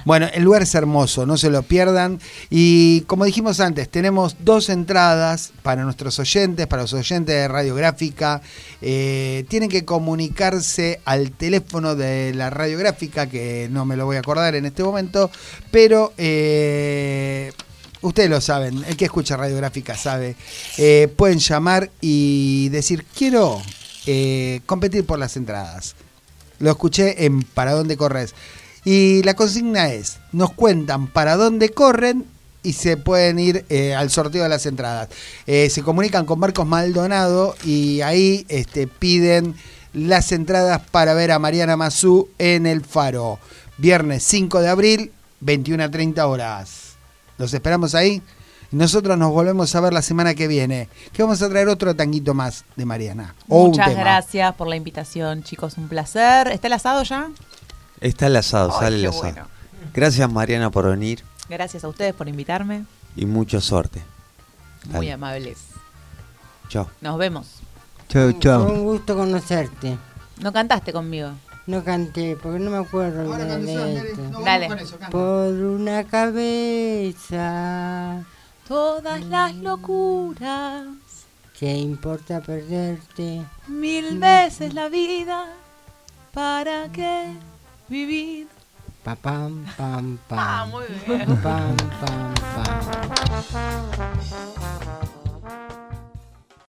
Bueno, el lugar es hermoso, no se lo pierdan. Y como dijimos antes, tenemos dos entradas para nuestros oyentes, para los oyentes de Radiográfica. Eh, tienen que comunicarse al teléfono de la Radiográfica, que no me lo voy a acordar en este momento, pero eh, ustedes lo saben, el que escucha Radiográfica sabe. Eh, pueden llamar y decir, quiero eh, competir por las entradas. Lo escuché en Para Dónde Corres. Y la consigna es, nos cuentan para dónde corren y se pueden ir eh, al sorteo de las entradas. Eh, se comunican con Marcos Maldonado y ahí este, piden las entradas para ver a Mariana Mazú en el Faro. Viernes cinco de abril, veintiuna a treinta horas. Los esperamos ahí. Nosotros nos volvemos a ver la semana que viene, que vamos a traer otro tanguito más de Mariana. O Muchas un tema. gracias por la invitación, chicos, un placer. ¿Está el asado ya? Está el asado, Ay, sale el qué asado. bueno. Gracias Mariana por venir Gracias a ustedes por invitarme. y mucha suerte. Muy Dale. amables. Chao. Nos vemos. Chau, chau. Fue un gusto conocerte. No cantaste conmigo. No canté, porque no me acuerdo de la letra. Dale. Por una cabeza, Todas las locuras, ¿qué importa perderte? mil veces la vida, ¿para qué vivir? Pa pam pam pam. Ah, muy bien. Pam pam.